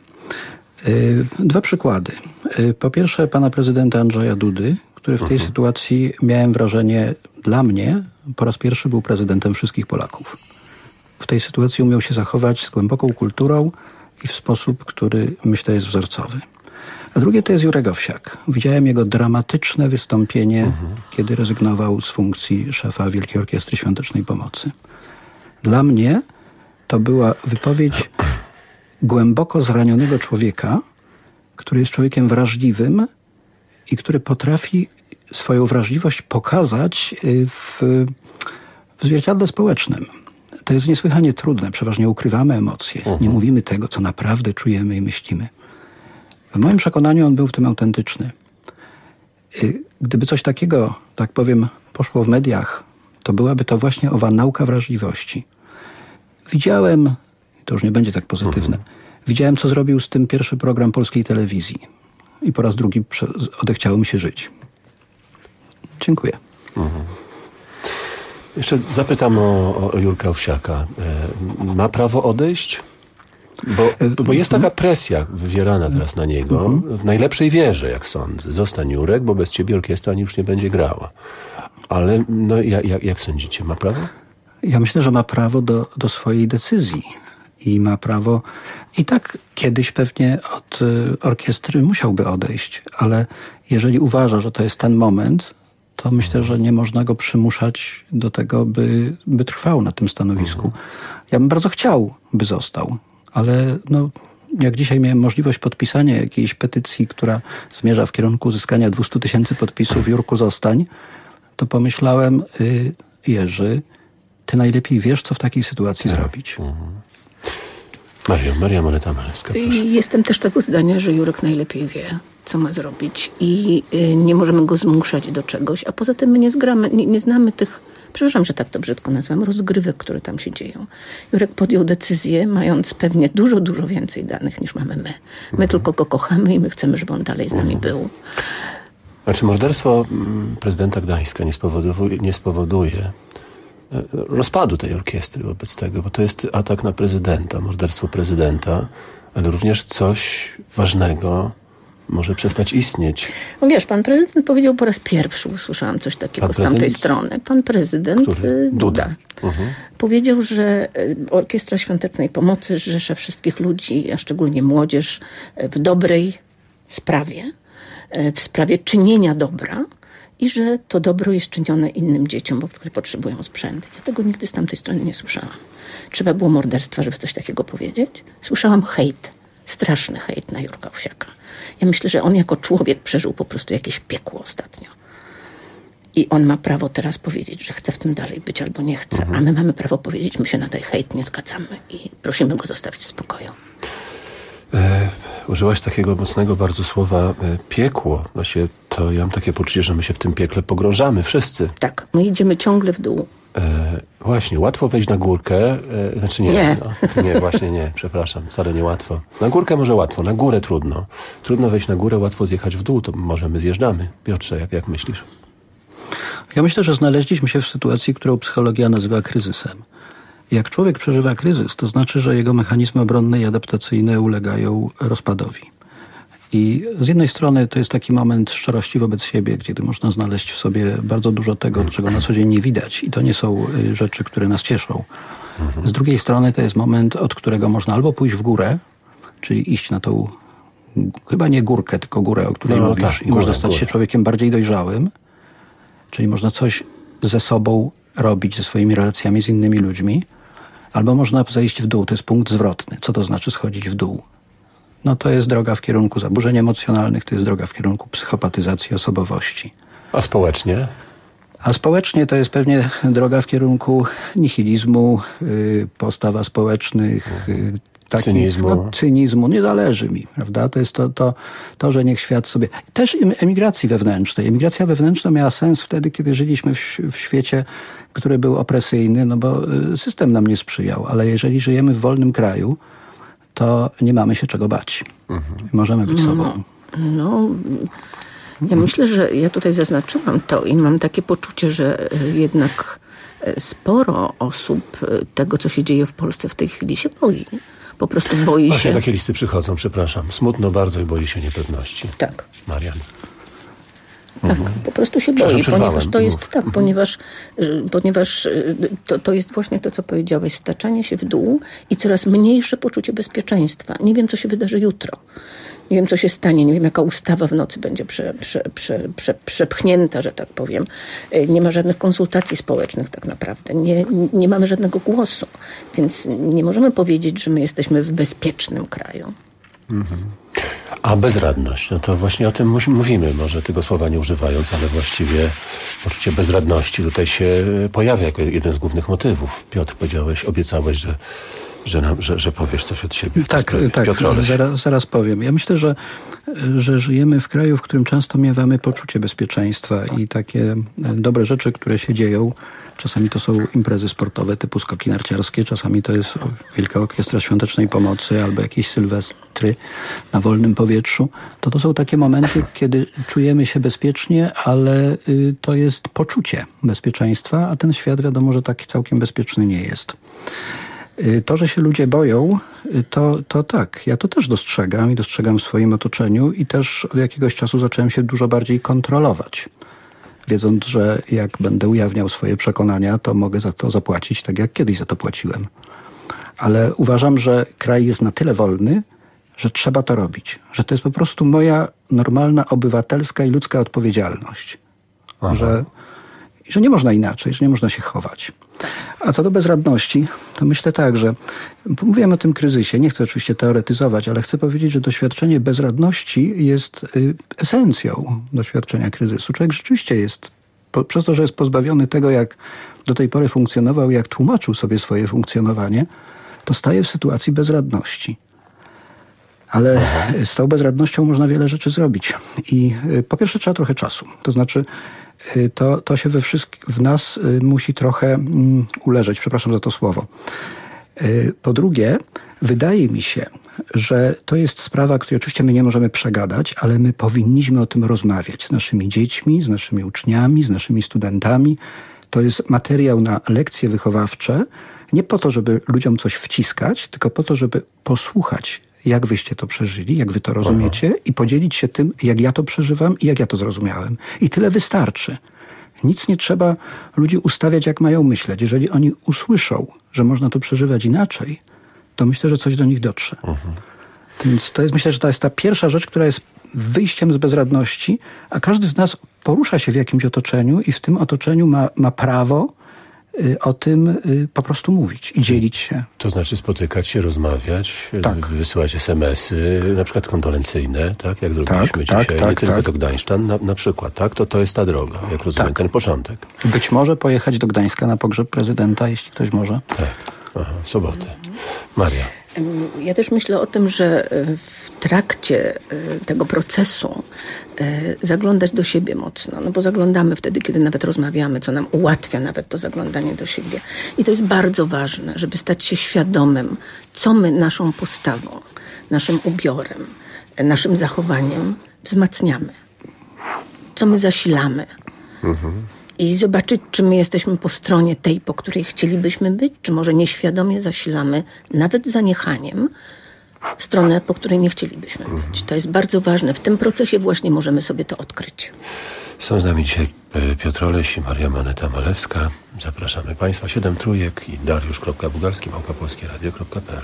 Dwa przykłady. Po pierwsze, pana prezydenta Andrzeja Dudy, który w tej mhm. sytuacji, miałem wrażenie, dla mnie po raz pierwszy był prezydentem wszystkich Polaków. W tej sytuacji umiał się zachować z głęboką kulturą i w sposób, który myślę jest wzorcowy. A drugie to jest Jurek Owsiak. Widziałem jego dramatyczne wystąpienie, mhm. kiedy rezygnował z funkcji szefa Wielkiej Orkiestry Świątecznej Pomocy. Dla mnie to była wypowiedź głęboko zranionego człowieka, który jest człowiekiem wrażliwym i który potrafi swoją wrażliwość pokazać w, w zwierciadle społecznym. To jest niesłychanie trudne. Przeważnie ukrywamy emocje. Uh-huh. Nie mówimy tego, co naprawdę czujemy i myślimy. W moim przekonaniu on był w tym autentyczny. Gdyby coś takiego, tak powiem, poszło w mediach, to byłaby to właśnie owa nauka wrażliwości. Widziałem, to już nie będzie tak pozytywne, uh-huh. widziałem, co zrobił z tym pierwszy program polskiej telewizji. I po raz drugi odechciało mi się żyć. Dziękuję. Uh-huh. Jeszcze zapytam o, o Jurka Owsiaka. Ma prawo odejść? Bo, bo jest taka presja wywierana teraz na niego, w najlepszej wierze, jak sądzę. Zostań Jurek, bo bez ciebie orkiestra już nie będzie grała. Ale no, jak, jak, jak sądzicie, ma prawo? Ja myślę, że ma prawo do, do swojej decyzji i ma prawo i tak kiedyś pewnie od y, orkiestry musiałby odejść, ale jeżeli uważa, że to jest ten moment, to myślę, że nie można go przymuszać do tego, by, by trwał na tym stanowisku. Ja bym bardzo chciał, by został, ale no, jak dzisiaj miałem możliwość podpisania jakiejś petycji, która zmierza w kierunku uzyskania dwieście tysięcy podpisów, Jurku, zostań, to pomyślałem, y, Jerzy, ty najlepiej wiesz, co w takiej sytuacji tak. zrobić. Mhm. Maria, Maria Moneta-Malewska, proszę. Jestem też tego zdania, że Jurek najlepiej wie, co ma zrobić i y, nie możemy go zmuszać do czegoś, a poza tym my nie, zgramy, nie, nie znamy tych, przepraszam, że tak to brzydko nazywam, rozgrywek, które tam się dzieją. Jurek podjął decyzję, mając pewnie dużo, dużo więcej danych niż mamy my. My mhm. tylko go kochamy i my chcemy, żeby on dalej z nami mhm. był. Znaczy morderstwo prezydenta Gdańska nie spowoduje, nie spowoduje rozpadu tej orkiestry wobec tego, bo to jest atak na prezydenta, morderstwo prezydenta, ale również coś ważnego może przestać istnieć. No wiesz, pan prezydent powiedział po raz pierwszy, usłyszałam coś takiego z tamtej strony. Pan prezydent Który? Duda uh-huh. powiedział, że Orkiestra Świątecznej Pomocy zrzesza wszystkich ludzi, a szczególnie młodzież, w dobrej sprawie, w sprawie czynienia dobra, i że to dobro jest czynione innym dzieciom, bo które potrzebują sprzęt. Ja tego nigdy z tamtej strony nie słyszałam. Trzeba było morderstwa, żeby coś takiego powiedzieć? Słyszałam hejt, straszny hejt na Jurka Owsiaka. Ja myślę, że on jako człowiek przeżył po prostu jakieś piekło ostatnio. I on ma prawo teraz powiedzieć, że chce w tym dalej być albo nie chce, mhm. a my mamy prawo powiedzieć, my się na ten hejt nie zgadzamy i prosimy go zostawić w spokoju. E, użyłaś takiego mocnego bardzo słowa e, piekło. Właśnie to ja mam takie poczucie, że my się w tym piekle pogrążamy wszyscy. Tak, my idziemy ciągle w dół. E, właśnie, łatwo wejść na górkę. E, znaczy nie, nie. No, nie, właśnie nie, przepraszam, wcale nie łatwo. Na górkę może łatwo, na górę trudno. Trudno wejść na górę, łatwo zjechać w dół, to może my zjeżdżamy. Piotrze, jak, jak myślisz? Ja myślę, że znaleźliśmy się w sytuacji, którą psychologia nazywa kryzysem. Jak człowiek przeżywa kryzys, to znaczy, że jego mechanizmy obronne i adaptacyjne ulegają rozpadowi. I z jednej strony to jest taki moment szczerości wobec siebie, kiedy można znaleźć w sobie bardzo dużo tego, czego na co dzień nie widać. I to nie są rzeczy, które nas cieszą. Z drugiej strony to jest moment, od którego można albo pójść w górę, czyli iść na tą, chyba nie górkę, tylko górę, o której no, mówisz. Tak, I górę, można stać górę. się człowiekiem bardziej dojrzałym. Czyli można coś ze sobą robić, ze swoimi relacjami z innymi ludźmi. Albo można zejść w dół, to jest punkt zwrotny. Co to znaczy schodzić w dół? No to jest droga w kierunku zaburzeń emocjonalnych, to jest droga w kierunku psychopatyzacji osobowości. A społecznie? A społecznie to jest pewnie droga w kierunku nihilizmu, yy, postawa społecznych, yy, takich, cynizmu. No, cynizmu. Nie zależy mi, prawda? To jest to, to, to, że niech świat sobie... Też emigracji wewnętrznej. Emigracja wewnętrzna miała sens wtedy, kiedy żyliśmy w, w świecie, który był opresyjny, no bo system nam nie sprzyjał. Ale jeżeli żyjemy w wolnym kraju, to nie mamy się czego bać. Mhm. Możemy być sobą. No, ja myślę, że ja tutaj zaznaczyłam to i mam takie poczucie, że jednak sporo osób tego, co się dzieje w Polsce w tej chwili, się boi. Po prostu boi Właśnie się... takie listy przychodzą, przepraszam. Smutno bardzo i boi się niepewności. Tak. Marian. Tak, mhm. po prostu się boi, ponieważ to jest Mów. tak, ponieważ, ponieważ to, to jest właśnie to, co powiedziałeś, staczanie się w dół i coraz mniejsze poczucie bezpieczeństwa. Nie wiem, co się wydarzy jutro. Nie wiem, co się stanie. Nie wiem, jaka ustawa w nocy będzie prze, prze, prze, prze, przepchnięta, że tak powiem. Nie ma żadnych konsultacji społecznych tak naprawdę. Nie, nie mamy żadnego głosu. Więc nie możemy powiedzieć, że my jesteśmy w bezpiecznym kraju. Mhm. A bezradność, no to właśnie o tym mówimy, może tego słowa nie używając, ale właściwie poczucie bezradności tutaj się pojawia jako jeden z głównych motywów. Piotr, powiedziałeś, obiecałeś, że Że, nam, że, że powiesz coś od siebie w tej Tak, sprawie. tak, zaraz, zaraz powiem. Ja myślę, że, że żyjemy w kraju, w którym często miewamy poczucie bezpieczeństwa i takie dobre rzeczy, które się dzieją. Czasami to są imprezy sportowe typu skoki narciarskie, czasami to jest Wielka Orkiestra Świątecznej Pomocy albo jakieś sylwestry na wolnym powietrzu. To to są takie momenty, kiedy czujemy się bezpiecznie, ale y, to jest poczucie bezpieczeństwa, a ten świat wiadomo, że taki całkiem bezpieczny nie jest. To, że się ludzie boją, to, to tak, ja to też dostrzegam i dostrzegam w swoim otoczeniu i też od jakiegoś czasu zacząłem się dużo bardziej kontrolować. wiedząc, że jak będę ujawniał swoje przekonania, to mogę za to zapłacić tak, jak kiedyś za to płaciłem. Ale uważam, że kraj jest na tyle wolny, że trzeba to robić. Że to jest po prostu moja normalna, obywatelska i ludzka odpowiedzialność. Że, że nie można inaczej, że nie można się chować. A co do bezradności, to myślę tak, że mówiłem o tym kryzysie, nie chcę oczywiście teoretyzować, ale chcę powiedzieć, że doświadczenie bezradności jest y, esencją doświadczenia kryzysu. Człowiek rzeczywiście jest, po, przez to, że jest pozbawiony tego, jak do tej pory funkcjonował, jak tłumaczył sobie swoje funkcjonowanie, to staje w sytuacji bezradności. Ale Aha. z tą bezradnością można wiele rzeczy zrobić. I y, po pierwsze trzeba trochę czasu. To znaczy y, to, to się we wszystkich, w nas y, musi trochę mm, uleżeć. Przepraszam za to słowo. Y, po drugie, wydaje mi się, że to jest sprawa, której oczywiście my nie możemy przegadać, ale my powinniśmy o tym rozmawiać z naszymi dziećmi, z naszymi uczniami, z naszymi studentami. To jest materiał na lekcje wychowawcze, nie po to, żeby ludziom coś wciskać, tylko po to, żeby posłuchać, jak wyście to przeżyli, jak wy to rozumiecie Aha. i podzielić się tym, jak ja to przeżywam i jak ja to zrozumiałem. I tyle wystarczy. Nic nie trzeba ludzi ustawiać, jak mają myśleć. Jeżeli oni usłyszą, że można to przeżywać inaczej, to myślę, że coś do nich dotrze. Aha. Więc to jest, myślę, że to jest ta pierwsza rzecz, która jest wyjściem z bezradności, a każdy z nas porusza się w jakimś otoczeniu i w tym otoczeniu ma, ma prawo o tym po prostu mówić i dzielić się. To znaczy spotykać się, rozmawiać, tak. wysyłać es em esy, na przykład kondolencyjne, tak? Jak zrobiliśmy tak, dzisiaj, tak, nie tak, tylko tak. do Gdańszczan, na, na przykład, tak? To to jest ta droga, jak rozumiem, tak. ten początek. Być może pojechać do Gdańska na pogrzeb prezydenta, jeśli ktoś może. Tak, Aha, w sobotę. Maria. Ja też myślę o tym, że w trakcie tego procesu zaglądać do siebie mocno, no bo zaglądamy wtedy, kiedy nawet rozmawiamy, co nam ułatwia nawet to zaglądanie do siebie. I to jest bardzo ważne, żeby stać się świadomym, co my naszą postawą, naszym ubiorem, naszym zachowaniem wzmacniamy. Co my zasilamy. Mhm. I zobaczyć, czy my jesteśmy po stronie tej, po której chcielibyśmy być, czy może nieświadomie zasilamy, nawet zaniechaniem, stronę, po której nie chcielibyśmy być. To jest bardzo ważne. W tym procesie właśnie możemy sobie to odkryć. Są z nami dzisiaj Piotr Oleś i Maria Maneta-Malewska. Zapraszamy Państwa. Siedem trójek i Dariusz Bugalski, małpa polskie radio kropka pe el.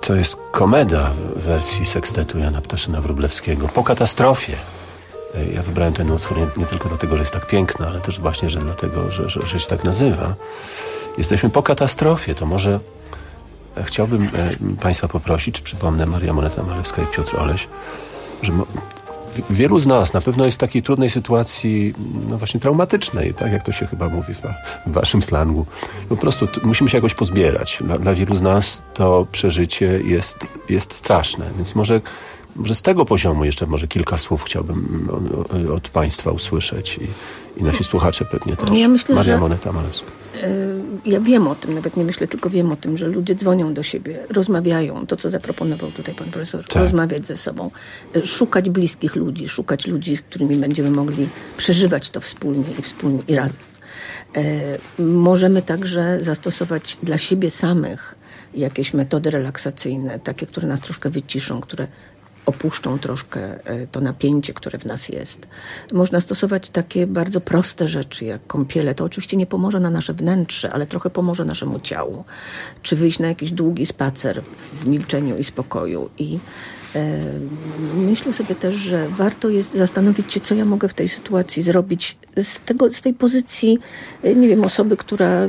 To jest komeda w wersji sekstetu Jana Ptaszyna-Wróblewskiego. Po katastrofie. Ja wybrałem ten utwór nie, nie tylko dlatego, że jest tak piękny, ale też właśnie, że dlatego, że, że, że się tak nazywa. Jesteśmy po katastrofie. To może chciałbym e, Państwa poprosić, czy przypomnę, Maria Moneta-Malewska i Piotr Oleś, że mo- wielu z nas na pewno jest w takiej trudnej sytuacji, no właśnie traumatycznej, tak jak to się chyba mówi w, w waszym slangu. Po prostu t- musimy się jakoś pozbierać. Dla, dla wielu z nas to przeżycie jest, jest straszne, więc może, może z tego poziomu jeszcze może kilka słów chciałbym od, od Państwa usłyszeć i, i nasi słuchacze pewnie też. Ja myślę, Maria że... Moneta-Malewska. Ja wiem o tym, nawet nie myślę, tylko wiem o tym, że ludzie dzwonią do siebie, rozmawiają, to co zaproponował tutaj pan profesor, tak. Rozmawiać ze sobą, szukać bliskich ludzi, szukać ludzi, z którymi będziemy mogli przeżywać to wspólnie i wspólnie i razem. E, możemy także zastosować dla siebie samych jakieś metody relaksacyjne, takie, które nas troszkę wyciszą, które opuszczą troszkę to napięcie, które w nas jest. Można stosować takie bardzo proste rzeczy, jak kąpiele. To oczywiście nie pomoże na nasze wnętrze, ale trochę pomoże naszemu ciału. Czy wyjść na jakiś długi spacer w milczeniu i spokoju. I e, myślę sobie też, że warto jest zastanowić się, co ja mogę w tej sytuacji zrobić z, tego, z tej pozycji, nie wiem, osoby, która...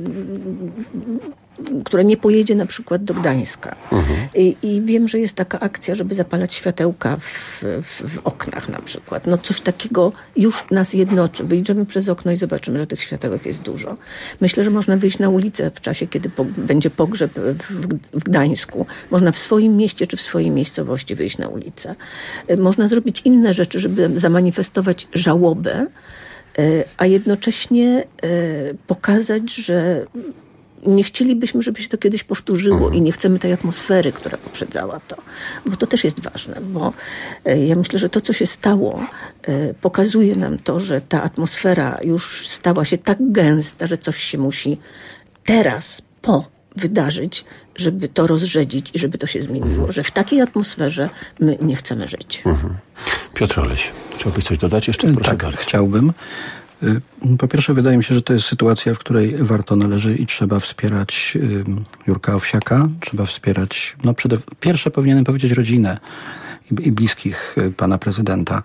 która nie pojedzie na przykład do Gdańska. Mhm. I, I wiem, że jest taka akcja, żeby zapalać światełka w, w, w oknach na przykład. No coś takiego już nas jednoczy. Wyjdziemy przez okno i zobaczymy, że tych światełek jest dużo. Myślę, że można wyjść na ulicę w czasie, kiedy po, będzie pogrzeb w, w Gdańsku. Można w swoim mieście czy w swojej miejscowości wyjść na ulicę. Można zrobić inne rzeczy, żeby zamanifestować żałobę, a jednocześnie pokazać, że nie chcielibyśmy, żeby się to kiedyś powtórzyło mhm. i nie chcemy tej atmosfery, która poprzedzała to. Bo to też jest ważne, bo ja myślę, że to, co się stało, pokazuje nam to, że ta atmosfera już stała się tak gęsta, że coś się musi teraz, po wydarzyć, żeby to rozrzedzić i żeby to się zmieniło. Mhm. Że w takiej atmosferze my nie chcemy żyć. Mhm. Piotr Oleś, chciałbyś coś dodać jeszcze? Proszę tak, bardzo. Chciałbym. Po pierwsze, wydaje mi się, że to jest sytuacja, w której warto, należy i trzeba wspierać Jurka Owsiaka. Trzeba wspierać, no przede, pierwsze powinienem powiedzieć rodzinę i, i bliskich pana prezydenta.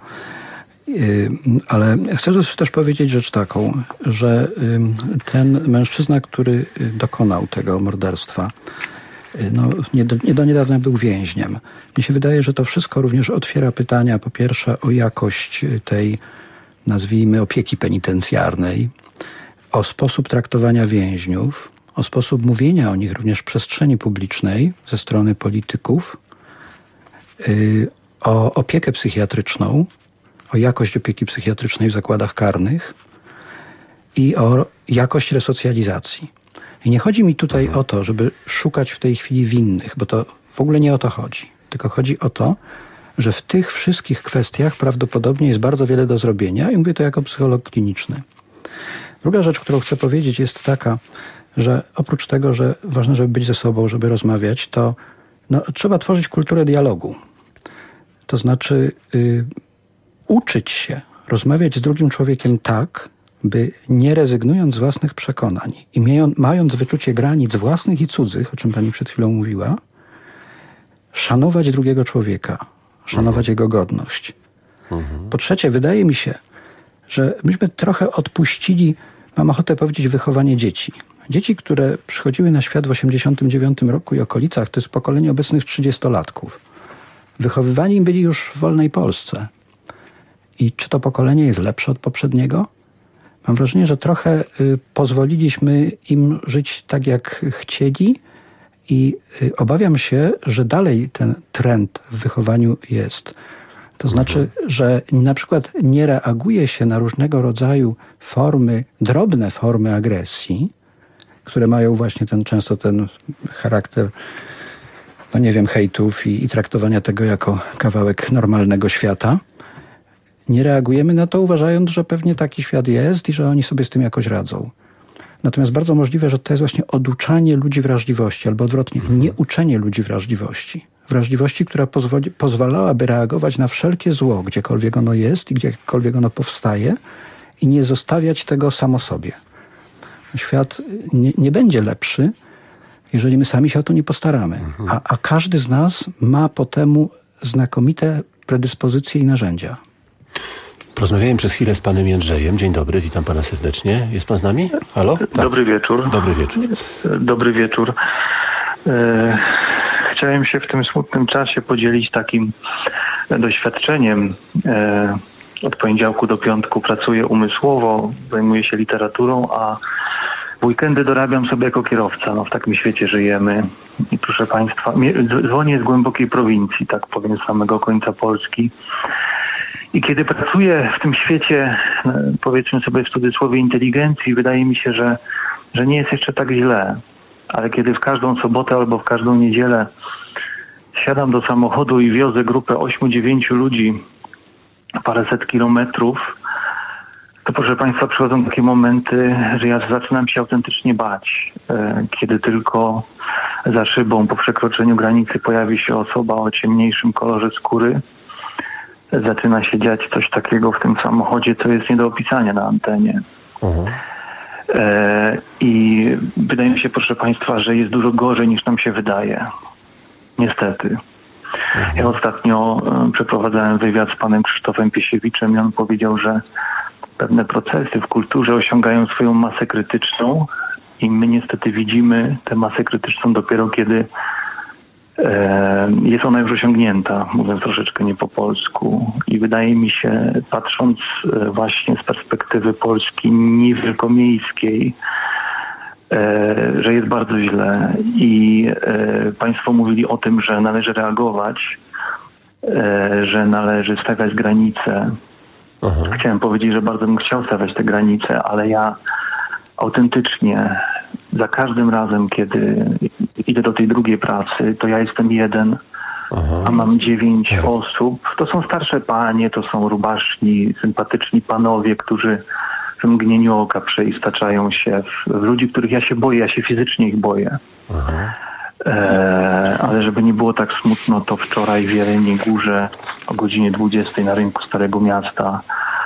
Ale chcę też powiedzieć rzecz taką, że ten mężczyzna, który dokonał tego morderstwa, no, nie, do, nie do niedawna był więźniem. Mnie się wydaje, że to wszystko również otwiera pytania, po pierwsze, o jakość tej, nazwijmy, opieki penitencjarnej, o sposób traktowania więźniów, o sposób mówienia o nich również w przestrzeni publicznej ze strony polityków, yy, o opiekę psychiatryczną, o jakość opieki psychiatrycznej w zakładach karnych i o jakość resocjalizacji. I nie chodzi mi tutaj o to, żeby szukać w tej chwili winnych, bo to w ogóle nie o to chodzi. Tylko chodzi o to, że w tych wszystkich kwestiach prawdopodobnie jest bardzo wiele do zrobienia i mówię to jako psycholog kliniczny. Druga rzecz, którą chcę powiedzieć, jest taka, że oprócz tego, że ważne, żeby być ze sobą, żeby rozmawiać, to no, trzeba tworzyć kulturę dialogu. To znaczy y, uczyć się rozmawiać z drugim człowiekiem tak, by nie rezygnując z własnych przekonań i mając, mając wyczucie granic własnych i cudzych, o czym pani przed chwilą mówiła, szanować drugiego człowieka, szanować mhm. jego godność. Mhm. Po trzecie, wydaje mi się, że myśmy trochę odpuścili, mam ochotę powiedzieć, wychowanie dzieci. Dzieci, które przychodziły na świat w osiemdziesiątym dziewiątym roku i okolicach, to jest pokolenie obecnych trzydziestolatków. Wychowywani byli już w wolnej Polsce. I czy to pokolenie jest lepsze od poprzedniego? Mam wrażenie, że trochę y, pozwoliliśmy im żyć tak, jak chcieli i y, obawiam się, że dalej ten trend w wychowaniu jest. To znaczy, że na przykład nie reaguje się na różnego rodzaju formy, drobne formy agresji, które mają właśnie ten często ten charakter, no nie wiem, hejtów i, i traktowania tego jako kawałek normalnego świata. Nie reagujemy na to, uważając, że pewnie taki świat jest i że oni sobie z tym jakoś radzą. Natomiast bardzo możliwe, że to jest właśnie oduczanie ludzi wrażliwości, albo odwrotnie, nie uczenie ludzi wrażliwości. Wrażliwości, która pozwoli, pozwalałaby reagować na wszelkie zło, gdziekolwiek ono jest i gdziekolwiek ono powstaje i nie zostawiać tego samo sobie. Świat nie, nie będzie lepszy, jeżeli my sami się o to nie postaramy. Mhm. A, a każdy z nas ma po temu znakomite predyspozycje i narzędzia. Rozmawiałem przez chwilę z panem Jędrzejem. Dzień dobry, witam pana serdecznie. Jest pan z nami? Halo? Tak. Dobry wieczór. Dobry wieczór. Dobry wieczór. E, chciałem się w tym smutnym czasie podzielić takim doświadczeniem. E, od poniedziałku do piątku pracuję umysłowo, zajmuję się literaturą, a w weekendy dorabiam sobie jako kierowca. No, w takim świecie żyjemy. I proszę państwa, dzwonię z głębokiej prowincji, tak powiem, z samego końca Polski. I kiedy pracuję w tym świecie, powiedzmy sobie w cudzysłowie, inteligencji, wydaje mi się, że, że nie jest jeszcze tak źle. Ale kiedy w każdą sobotę albo w każdą niedzielę siadam do samochodu i wiozę grupę ośmiu, dziewięciu ludzi paręset kilometrów, to proszę państwa, przychodzą takie momenty, że ja zaczynam się autentycznie bać. Kiedy tylko za szybą po przekroczeniu granicy pojawi się osoba o ciemniejszym kolorze skóry, zaczyna się dziać coś takiego w tym samochodzie, co jest nie do opisania na antenie. Uh-huh. E, I wydaje mi się, proszę państwa, że jest dużo gorzej niż nam się wydaje. Niestety. Uh-huh. Ja ostatnio e, przeprowadzałem wywiad z panem Krzysztofem Piesiewiczem i on powiedział, że pewne procesy w kulturze osiągają swoją masę krytyczną i my niestety widzimy tę masę krytyczną dopiero kiedy jest ona już osiągnięta, mówiąc troszeczkę nie po polsku. I wydaje mi się, patrząc właśnie z perspektywy Polski niewielkomiejskiej, że jest bardzo źle. I państwo mówili o tym, że należy reagować, że należy stawiać granice. Aha. Chciałem powiedzieć, że bardzo bym chciał stawiać te granice, ale ja autentycznie za każdym razem, kiedy idę do tej drugiej pracy, to ja jestem jeden, Aha. a mam dziewięć tak. osób. To są starsze panie, to są rubaszni, sympatyczni panowie, którzy w mgnieniu oka przeistaczają się w, w ludzi, których ja się boję, ja się fizycznie ich boję. E, ale żeby nie było tak smutno, to wczoraj w Jeleniej Górze o godzinie dwudziestej na rynku Starego Miasta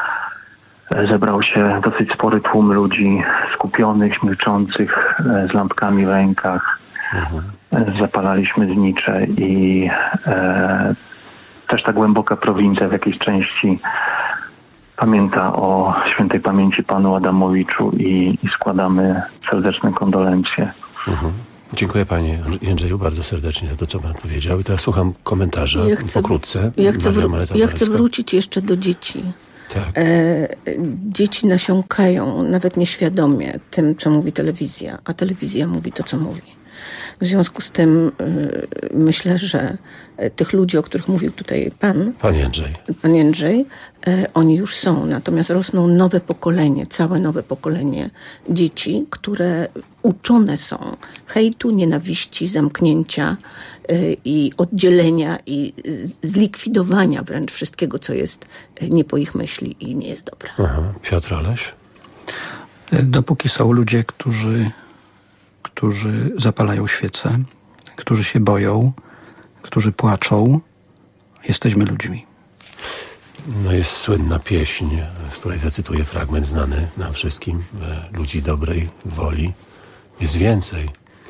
zebrał się dosyć spory tłum ludzi skupionych, milczących, z lampkami w rękach. Mhm. Zapalaliśmy znicze i e, też ta głęboka prowincja w jakiejś części pamięta o świętej pamięci panu Adamowiczu i, i składamy serdeczne kondolencje. Mhm. Dziękuję panie Jędrzeju bardzo serdecznie za to, co pan powiedział. I teraz słucham komentarza ja chcę, pokrótce. Ja chcę, wr- ja chcę wrócić jeszcze do dzieci. Tak. E, dzieci nasiąkają nawet nieświadomie tym, co mówi telewizja, a telewizja mówi to, co mówi. W związku z tym y, myślę, że tych ludzi, o których mówił tutaj pan, pan Jędrzej, pan Jędrzej y, oni już są. Natomiast rosną nowe pokolenie, całe nowe pokolenie dzieci, które uczone są hejtu, nienawiści, zamknięcia y, i oddzielenia i zlikwidowania wręcz wszystkiego, co jest nie po ich myśli i nie jest dobre. Aha. Piotr Oleś? Dopóki są ludzie, którzy którzy zapalają świece, którzy się boją, którzy płaczą, jesteśmy ludźmi. No jest słynna pieśń, z której zacytuję fragment znany nam wszystkim. Ludzi dobrej woli jest więcej.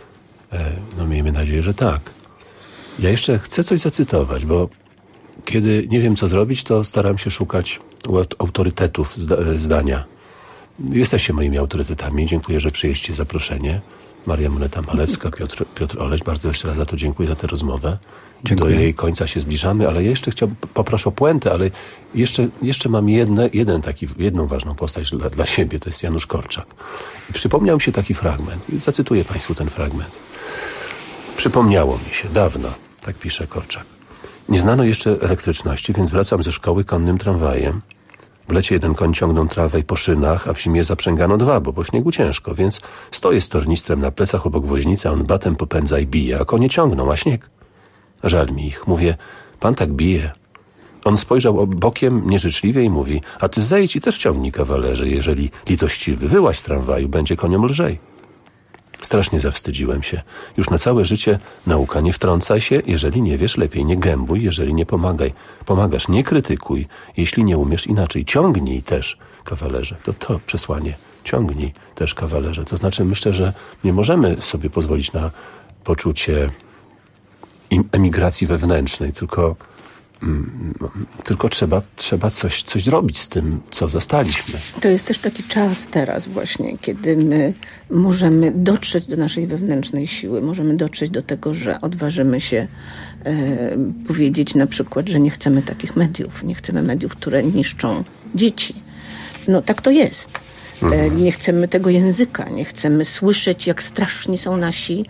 No miejmy nadzieję, że tak. Ja jeszcze chcę coś zacytować, bo kiedy nie wiem, co zrobić, to staram się szukać autorytetów zdania. Jesteście moimi autorytetami. Dziękuję, że przyjęliście zaproszenie. Maria Moneta-Malewska, Piotr, Piotr Oleś, bardzo jeszcze raz za to dziękuję, za tę rozmowę. Dziękuję. Do jej końca się zbliżamy, ale jeszcze chciałbym, poproszę o puentę, ale jeszcze, jeszcze mam jedne, jeden taki, jedną ważną postać dla, dla siebie, to jest Janusz Korczak. I przypomniał mi się taki fragment, i zacytuję Państwu ten fragment. Przypomniało mi się, dawno, tak pisze Korczak. Nie znano jeszcze elektryczności, więc wracam ze szkoły konnym tramwajem. W lecie jeden koń ciągnął trawę i po szynach, a w zimie zaprzęgano dwa, bo po śniegu ciężko, więc stoję z tornistrem na plecach obok woźnicy, a on batem popędza i bije, a konie ciągną, a śnieg. Żal mi ich. Mówię, pan tak bije. On spojrzał bokiem nieżyczliwie i mówi, a ty zejdź i też ciągnij, kawalerze, jeżeli litościwy wyłaź z tramwaju, będzie koniom lżej. Strasznie zawstydziłem się. Już na całe życie nauka, nie wtrącaj się, jeżeli nie wiesz, lepiej nie gębuj, jeżeli nie pomagaj. Pomagasz, nie krytykuj, jeśli nie umiesz inaczej. Ciągnij też, kawalerze. To to przesłanie. Ciągnij też, kawalerze. To znaczy, myślę, że nie możemy sobie pozwolić na poczucie emigracji wewnętrznej, tylko, mm, tylko trzeba, trzeba coś, coś zrobić z tym, co zastaliśmy. To jest też taki czas teraz właśnie, kiedy my możemy dotrzeć do naszej wewnętrznej siły, możemy dotrzeć do tego, że odważymy się e, powiedzieć na przykład, że nie chcemy takich mediów, nie chcemy mediów, które niszczą dzieci. No tak to jest. E, nie chcemy tego języka, nie chcemy słyszeć, jak straszni są nasi,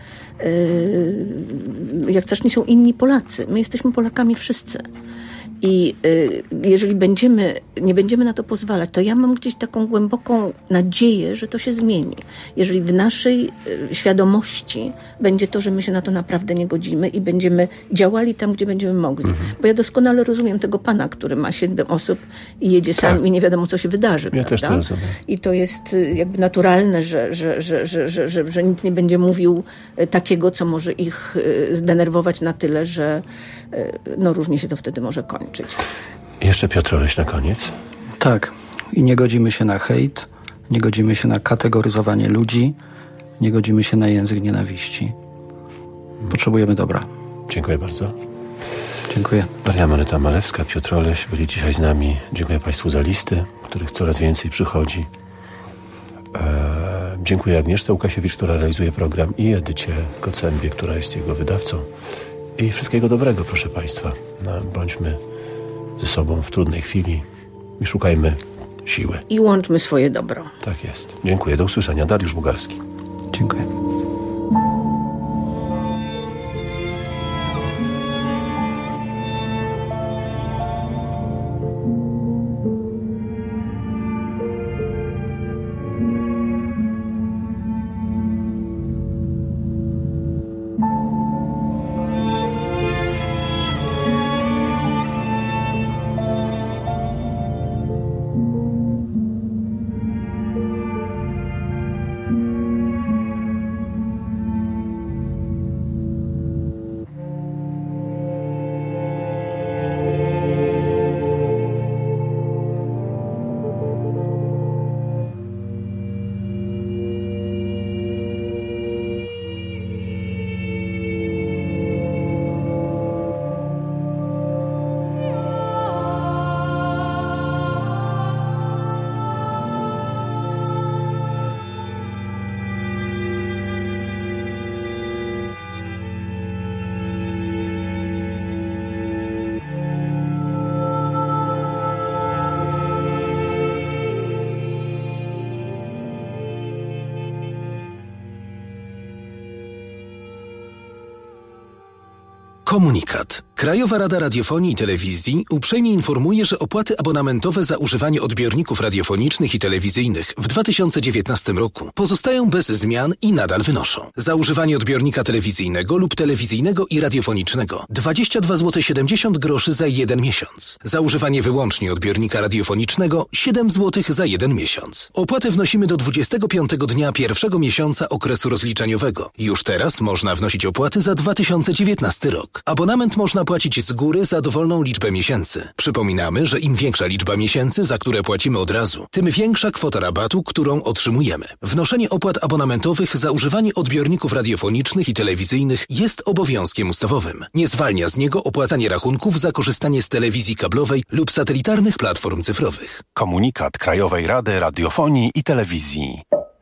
e, jak straszni są inni Polacy. My jesteśmy Polakami wszyscy. I y, jeżeli będziemy, nie będziemy na to pozwalać, to ja mam gdzieś taką głęboką nadzieję, że to się zmieni. Jeżeli w naszej y, świadomości będzie to, że my się na to naprawdę nie godzimy i będziemy działali tam, gdzie będziemy mogli. Mhm. Bo ja doskonale rozumiem tego pana, który ma siedem osób i jedzie sam tak. i nie wiadomo, co się wydarzy. Ja prawda? też to rozumiem. I to jest y, jakby naturalne, że, że, że, że, że, że, że nic nie będzie mówił y, takiego, co może ich y, zdenerwować na tyle, że y, no różnie się to wtedy może kończyć. Jeszcze Piotr Oleś na koniec. Tak. I nie godzimy się na hejt, nie godzimy się na kategoryzowanie ludzi, nie godzimy się na język nienawiści. Potrzebujemy dobra. Dziękuję bardzo. Dziękuję. Maria Moneta Malewska, Piotr Oleś byli dzisiaj z nami. Dziękuję Państwu za listy, których coraz więcej przychodzi. Eee, dziękuję Agnieszce Łukasiewicz, która realizuje program, i Edycie Kocembie, która jest jego wydawcą. I wszystkiego dobrego, proszę Państwa. No, bądźmy ze sobą w trudnej chwili i szukajmy siły. I łączmy swoje dobro. Tak jest. Dziękuję. Do usłyszenia. Dariusz Bugalski. Dziękuję. Komunikat. Krajowa Rada Radiofonii i Telewizji uprzejmie informuje, że opłaty abonamentowe za używanie odbiorników radiofonicznych i telewizyjnych w dwa tysiące dziewiętnastym roku pozostają bez zmian i nadal wynoszą. Za używanie odbiornika telewizyjnego lub telewizyjnego i radiofonicznego dwadzieścia dwa złote siedemdziesiąt groszy za jeden miesiąc. Za używanie wyłącznie odbiornika radiofonicznego siedem złotych za jeden miesiąc. Opłatę wnosimy do dwudziestego piątego dnia pierwszego miesiąca okresu rozliczeniowego. Już teraz można wnosić opłaty za dwa tysiące dziewiętnasty rok. Abonament można płacić z góry za dowolną liczbę miesięcy. Przypominamy, że im większa liczba miesięcy, za które płacimy od razu, tym większa kwota rabatu, którą otrzymujemy. Wnoszenie opłat abonamentowych za używanie odbiorników radiofonicznych i telewizyjnych jest obowiązkiem ustawowym. Nie zwalnia z niego opłacanie rachunków za korzystanie z telewizji kablowej lub satelitarnych platform cyfrowych. Komunikat Krajowej Rady Radiofonii i Telewizji.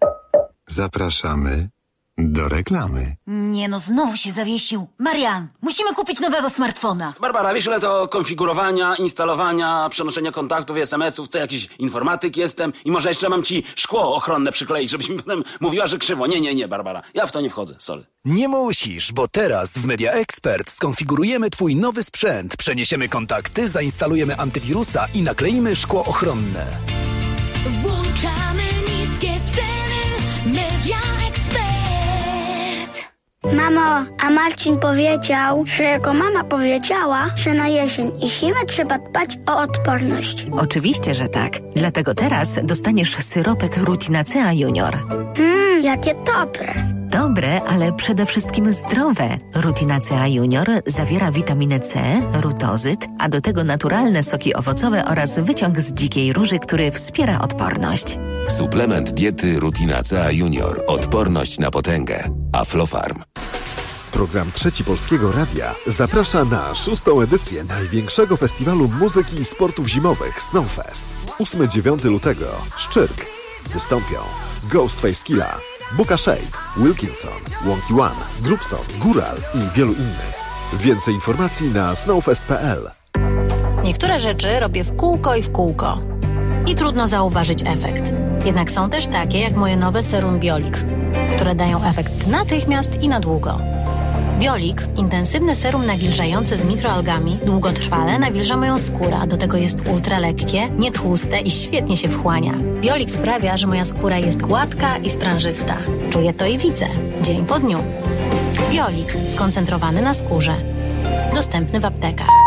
Zapraszamy do reklamy. Nie no, znowu się zawiesił. Marian, musimy kupić nowego smartfona. Barbara, wiesz ile to konfigurowania, instalowania, przenoszenia kontaktów i es em esów, co jakiś informatyk jestem i może jeszcze mam ci szkło ochronne przykleić, żebyś mi potem mówiła, że krzywo. Nie, nie, nie, Barbara, ja w to nie wchodzę, sorry. Nie musisz, bo teraz w Media Expert skonfigurujemy twój nowy sprzęt, przeniesiemy kontakty, zainstalujemy antywirusa i nakleimy szkło ochronne. Włączamy niskie ceny. Media Expert. Mamo, a Marcin powiedział, że jego mama powiedziała, że na jesień i zimę trzeba dbać o odporność. Oczywiście, że tak. Dlatego teraz dostaniesz syropek Rutinacea Junior. Mmm, jakie dobre. Dobre, ale przede wszystkim zdrowe. Rutinacea Junior zawiera witaminę C, rutozyt, a do tego naturalne soki owocowe oraz wyciąg z dzikiej róży, który wspiera odporność. Suplement diety Rutinacea Junior. Odporność na potęgę. Aflofarm. Program Trzeci Polskiego Radia zaprasza na szóstą edycję największego festiwalu muzyki i sportów zimowych Snowfest. ósmego do dziewiątego lutego. Szczyrk. Wystąpią Ghostface Killa, Buka Shade, Wilkinson, Wonky One, Grubson, Góral i wielu innych. Więcej informacji na snowfest kropka p l. Niektóre rzeczy robię w kółko i w kółko. I trudno zauważyć efekt. Jednak są też takie jak moje nowe serum Biolik, które dają efekt natychmiast i na długo. Biolik, intensywne serum nawilżające z mikroalgami, długotrwale nawilża moją skórę, a do tego jest ultra lekkie, nietłuste i świetnie się wchłania. Biolik sprawia, że moja skóra jest gładka i sprężysta. Czuję to i widzę, dzień po dniu. Biolik, skoncentrowany na skórze. Dostępny w aptekach.